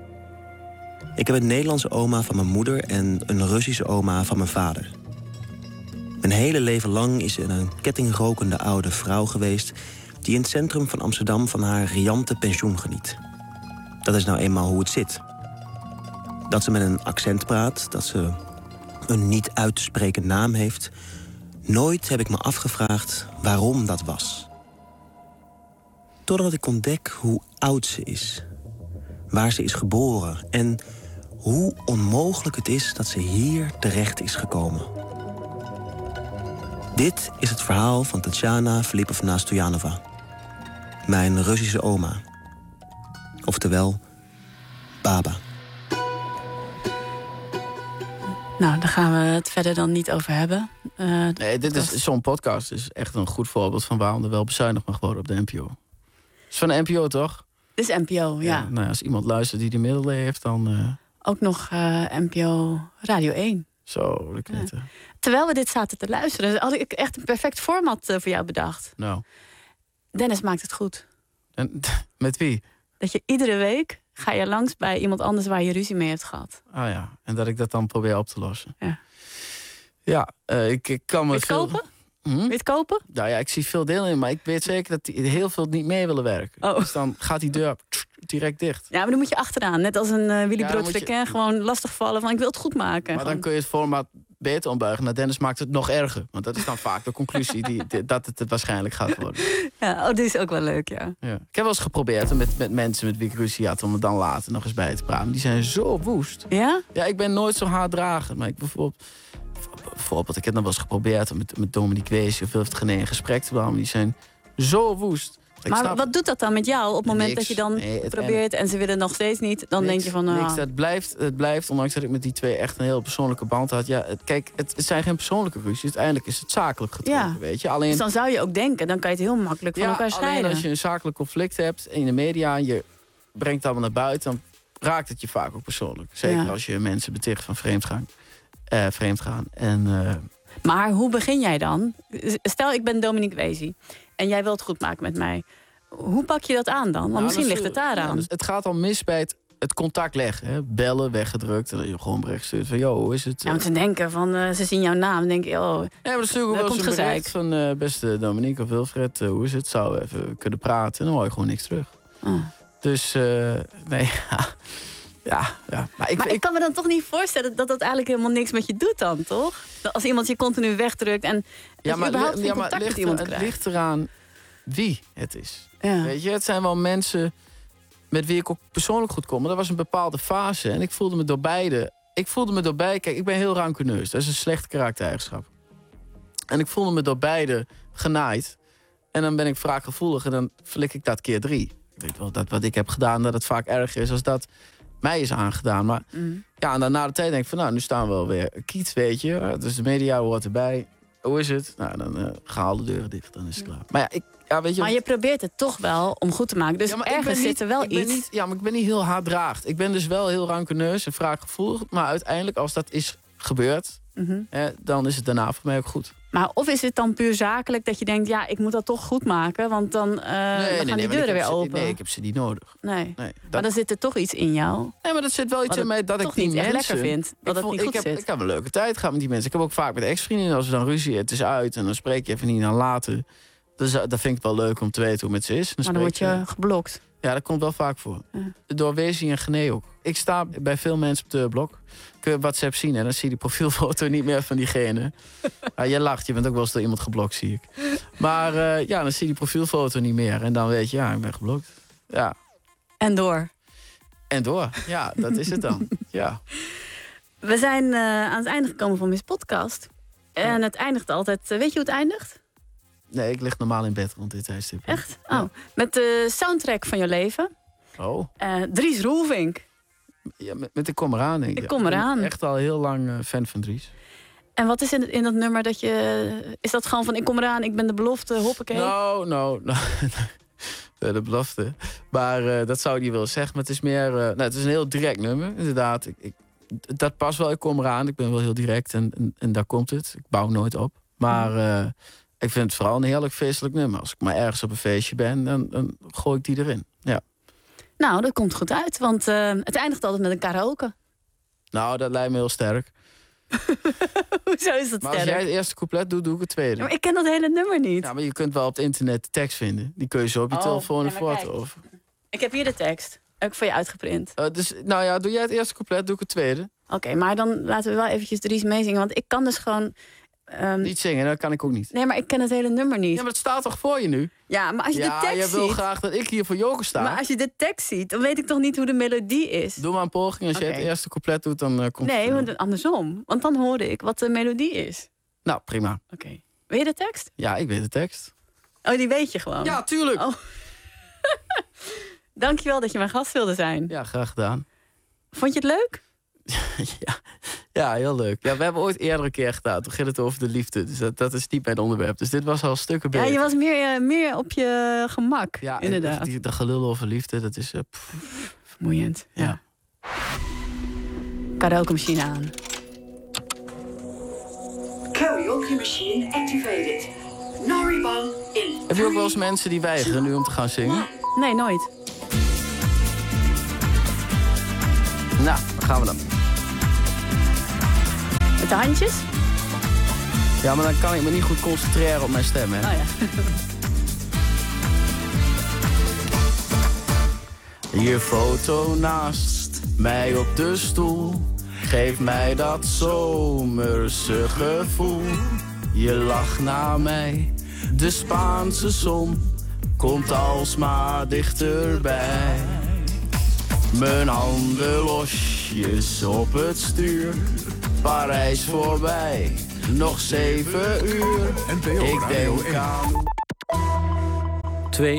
Ik heb een Nederlandse oma van mijn moeder... en een Russische oma van mijn vader. Mijn hele leven lang is ze een kettingrokende oude vrouw geweest... die in het centrum van Amsterdam van haar riante pensioen geniet. Dat is nou eenmaal hoe het zit. Dat ze met een accent praat, dat ze een niet uit te spreken naam heeft... nooit heb ik me afgevraagd waarom dat was. Totdat ik ontdek hoe oud ze is. Waar ze is geboren en hoe onmogelijk het is dat ze hier terecht is gekomen. Dit is het verhaal van Tatjana Filipovna Stojanova. Mijn Russische oma. Oftewel, Baba. Nou, daar gaan we het verder dan niet over hebben. Uh, nee, dit is zo'n podcast is echt een goed voorbeeld van waarom er wel bezuinigd mag worden op de N P O. Het is van de N P O, toch? Dit is N P O, ja. ja nou, als iemand luistert die de middelen heeft, dan... Uh... Ook nog uh, N P O Radio één. Zo, dat knitter. Ja. Terwijl we dit zaten te luisteren, had ik echt een perfect format uh, voor jou bedacht. Nou. Dennis maakt het goed. En, met wie? Dat je iedere week ga je langs bij iemand anders waar je ruzie mee hebt gehad. Ah ja, en dat ik dat dan probeer op te lossen. Ja. Ja, uh, ik, ik kan me Wil je veel... kopen? Hm? Wil je het kopen? Nou ja, ik zie veel deel in, maar ik weet zeker dat die heel veel niet mee willen werken. Oh. Dus dan gaat die deur direct dicht. Ja, maar dan moet je achteraan. Net als een uh, Willy Ja, Brood dan moet je- je... gewoon lastigvallen van ik wil het goed maken. Maar dan Gewoon- kun je het formaat beter ombuigen. Nou, Dennis maakt het nog erger. Want dat is dan vaak de conclusie die, die- dat het het waarschijnlijk gaat worden. Ja, oh, dit is ook wel leuk, ja. Ja. Ik heb wel eens geprobeerd om met, met mensen met wie ik ruzie had... om er dan later nog eens bij te praten. Die zijn zo woest. Ja? Ja, ik ben nooit zo haatdragend. Maar ik bijvoorbeeld... Bijvoorbeeld, ik heb nog wel eens geprobeerd om met, met Dominique Weesje of Wilfried Genee in gesprek te blijven. Die zijn zo woest. Ik Maar snap- wat doet dat dan met jou op het moment Niks. dat je dan Nee, het- probeert en ze willen nog steeds niet? Dan Niks, denk je van, nou, niks. Het blijft, het blijft, ondanks dat ik met die twee echt een heel persoonlijke band had. Ja, het, kijk, het, het zijn geen persoonlijke ruzies. Uiteindelijk is het zakelijk getrokken, ja. weet je. Alleen, Dus dan zou je ook denken, dan kan je het heel makkelijk van ja, elkaar alleen scheiden. als je een zakelijk conflict hebt in de media en je brengt het allemaal naar buiten, dan raakt het je vaak ook persoonlijk. Zeker Ja. als je mensen beticht van vreemdgaan. Eh, vreemdgaan. En, eh, Maar hoe begin jij dan? Stel, ik ben Dominique Weesie en jij wilt het goed maken met mij. Hoe pak je dat aan dan? Want nou, misschien dat ligt is- het daaraan. ja, dus het gaat al mis bij het, het contact leggen. Hè. Bellen, weggedrukt. En dan je gewoon bericht stuurt van, joh, hoe is het? Ja, want ze denken van, uh, ze zien jouw naam en denken, oh, Nee, maar dan stuur ik ook daar wel komt eens een bericht gezeik. van uh, beste Dominique of Wilfred, uh, hoe is het? Zou we even kunnen praten? En dan hoor je gewoon niks terug. Oh. Dus, uh, nee, ja. ja, ja. Maar, ik, maar ik, ik, kan me dan toch niet voorstellen dat dat eigenlijk helemaal niks met je doet dan, toch? Dat als iemand je continu wegdrukt en dat je überhaupt geen ja, maar contact met ligt, iemand het krijgt. ligt eraan wie het is. Ja. Weet je, het zijn wel mensen met wie ik ook persoonlijk goed kom. Maar dat was een bepaalde fase en ik voelde me door beide... Ik voelde me door beide... Kijk, ik ben heel rancuneus. Dat is een slechte karaktereigenschap. En ik voelde me door beide genaaid. En dan ben ik vaak gevoelig en dan flik ik dat keer drie. Ik weet wel dat wat ik heb gedaan, dat het vaak erger is als dat mij is aangedaan. Maar Mm. ja, en dan na de tijd denk ik van, nou, nu staan we alweer kiet, weet je. Dus de media hoort erbij. Hoe is het? Nou, dan uh, gaan alle deuren dicht, dan is het klaar. Maar ja, ik, ja, weet je... Maar je probeert het toch wel om goed te maken. Dus Ja, maar ik ben ergens niet- zit er wel ik ben iets. Niet, ja, maar ik ben niet heel haatdraagd. Ik ben dus wel heel rancuneus en wraakgevoelig. Maar uiteindelijk, als dat is gebeurd, Mhm. hè, dan is het daarna voor mij ook goed. Maar of is het dan puur zakelijk dat je denkt, ja, ik moet dat toch goed maken, want dan, uh, dan gaan die maar ik deuren heb weer ze- open. Nee, ik heb ze niet nodig. Nee. Nee, Maar dat- dan zit er toch iets in jou. Nee, maar dat zit wel iets Wat in het mij dat ik toch die niet echt mensen... lekker vindt, dat ik het vond- niet ik goed heb, zit. Ik heb een leuke tijd gehad met die mensen. Ik heb ook vaak met ex-vriendinnen, als we dan ruzie, het is uit en dan spreek je even niet naar later. Dus dat vind ik wel leuk om te weten hoe het met ze is. Maar dan word spreek je geblokt. Ja, dat komt wel vaak voor. Ja. Door Weesie en Genee ook. Ik sta bij veel mensen op de blok. Kun je WhatsApp zien en dan zie je die profielfoto niet meer van diegene. Ja, jij lacht, je bent ook wel eens door iemand geblokt, zie ik. Maar uh, ja, dan zie je die profielfoto niet meer. En dan weet je, ja, ik ben geblokt. Ja. En door. En door, ja, dat is het dan. Ja. We zijn uh, aan het einde gekomen van Miss Podcast. En het eindigt altijd... Uh, weet je hoe het eindigt? Nee, ik lig normaal in bed rond dit tijdstip. Echt? Oh. Met de soundtrack van je leven. Oh. Uh, Dries Roelvink. Ja, met, met de Kom eraan, denk ik. Ik kom eraan. Ik ben echt al heel lang uh, fan van Dries. En wat is in, in dat nummer dat je... Is dat gewoon van ik kom eraan, ik ben de belofte, hoppakee? Nou, nou, nou. De belofte. Maar uh, dat zou ik niet willen zeggen. Maar het is meer... Uh, nou, het is een heel direct nummer, inderdaad. Ik, ik, dat past wel, ik kom eraan. Ik ben wel heel direct en, en, en daar komt het. Ik bouw nooit op. Maar uh, ik vind het vooral een heerlijk feestelijk nummer. Als ik maar ergens op een feestje ben, dan, dan gooi ik die erin. Ja. Nou, dat komt goed uit, want uh, het eindigt altijd met een karaoke. Nou, dat lijkt me heel sterk. Hoezo is dat maar sterk? als jij het eerste couplet doet, doe ik het tweede. Ja, maar ik ken dat hele nummer niet. Ja, maar je kunt wel op het internet de tekst vinden. Die kun je zo op je Oh, telefoon en ja, maar foto. Of... Ik heb hier de tekst. Heb ik voor je uitgeprint. Uh, dus, nou ja, doe jij het eerste couplet, doe ik het tweede. Oké, okay, maar dan laten we wel eventjes Dries meezingen. Want ik kan dus gewoon... Um... Niet zingen, dat kan ik ook niet. Nee, maar ik ken het hele nummer niet. Ja, maar het staat toch voor je nu? Ja, maar als je ja, de tekst jij wil ziet... graag dat ik hier voor Joke sta. Maar als je de tekst ziet, dan weet ik toch niet hoe de melodie is? Doe maar een poging. Als okay. je het eerste couplet doet, dan uh, komt nee, het... Nee, andersom. Want dan hoorde ik wat de melodie is. Nou, prima. Oké. Okay. Weet je de tekst? Ja, ik weet de tekst. Oh, die weet je gewoon? Ja, tuurlijk. Oh. Dankjewel dat je mijn gast wilde zijn. Ja, graag gedaan. Vond je het leuk? ja, ja, heel leuk. Ja, we hebben ooit eerder een keer gedaan. Toen ging het over de liefde. Dus dat, dat is niet mijn onderwerp. Dus dit was al stukken beter. Ja, je was meer, uh, meer op je gemak. Ja, inderdaad. Die, dat gelul over liefde, dat is... Uh, vermoeiend. Ja. ja. Karaoke machine aan. Karaoke machine activated. Noriban in. Heb je ook wel eens mensen die weigeren nu om te gaan zingen? Nee, nooit. Nou, dan gaan we dan. Met de handjes? Ja, maar dan kan ik me niet goed concentreren op mijn stem, hè. Oh ja. Je foto naast mij op de stoel geeft mij dat zomerse gevoel. Je lacht naar mij, de Spaanse zon komt alsmaar dichterbij. Mijn handen losjes op het stuur, Parijs voorbij, nog zeven uur. Ik denk aan...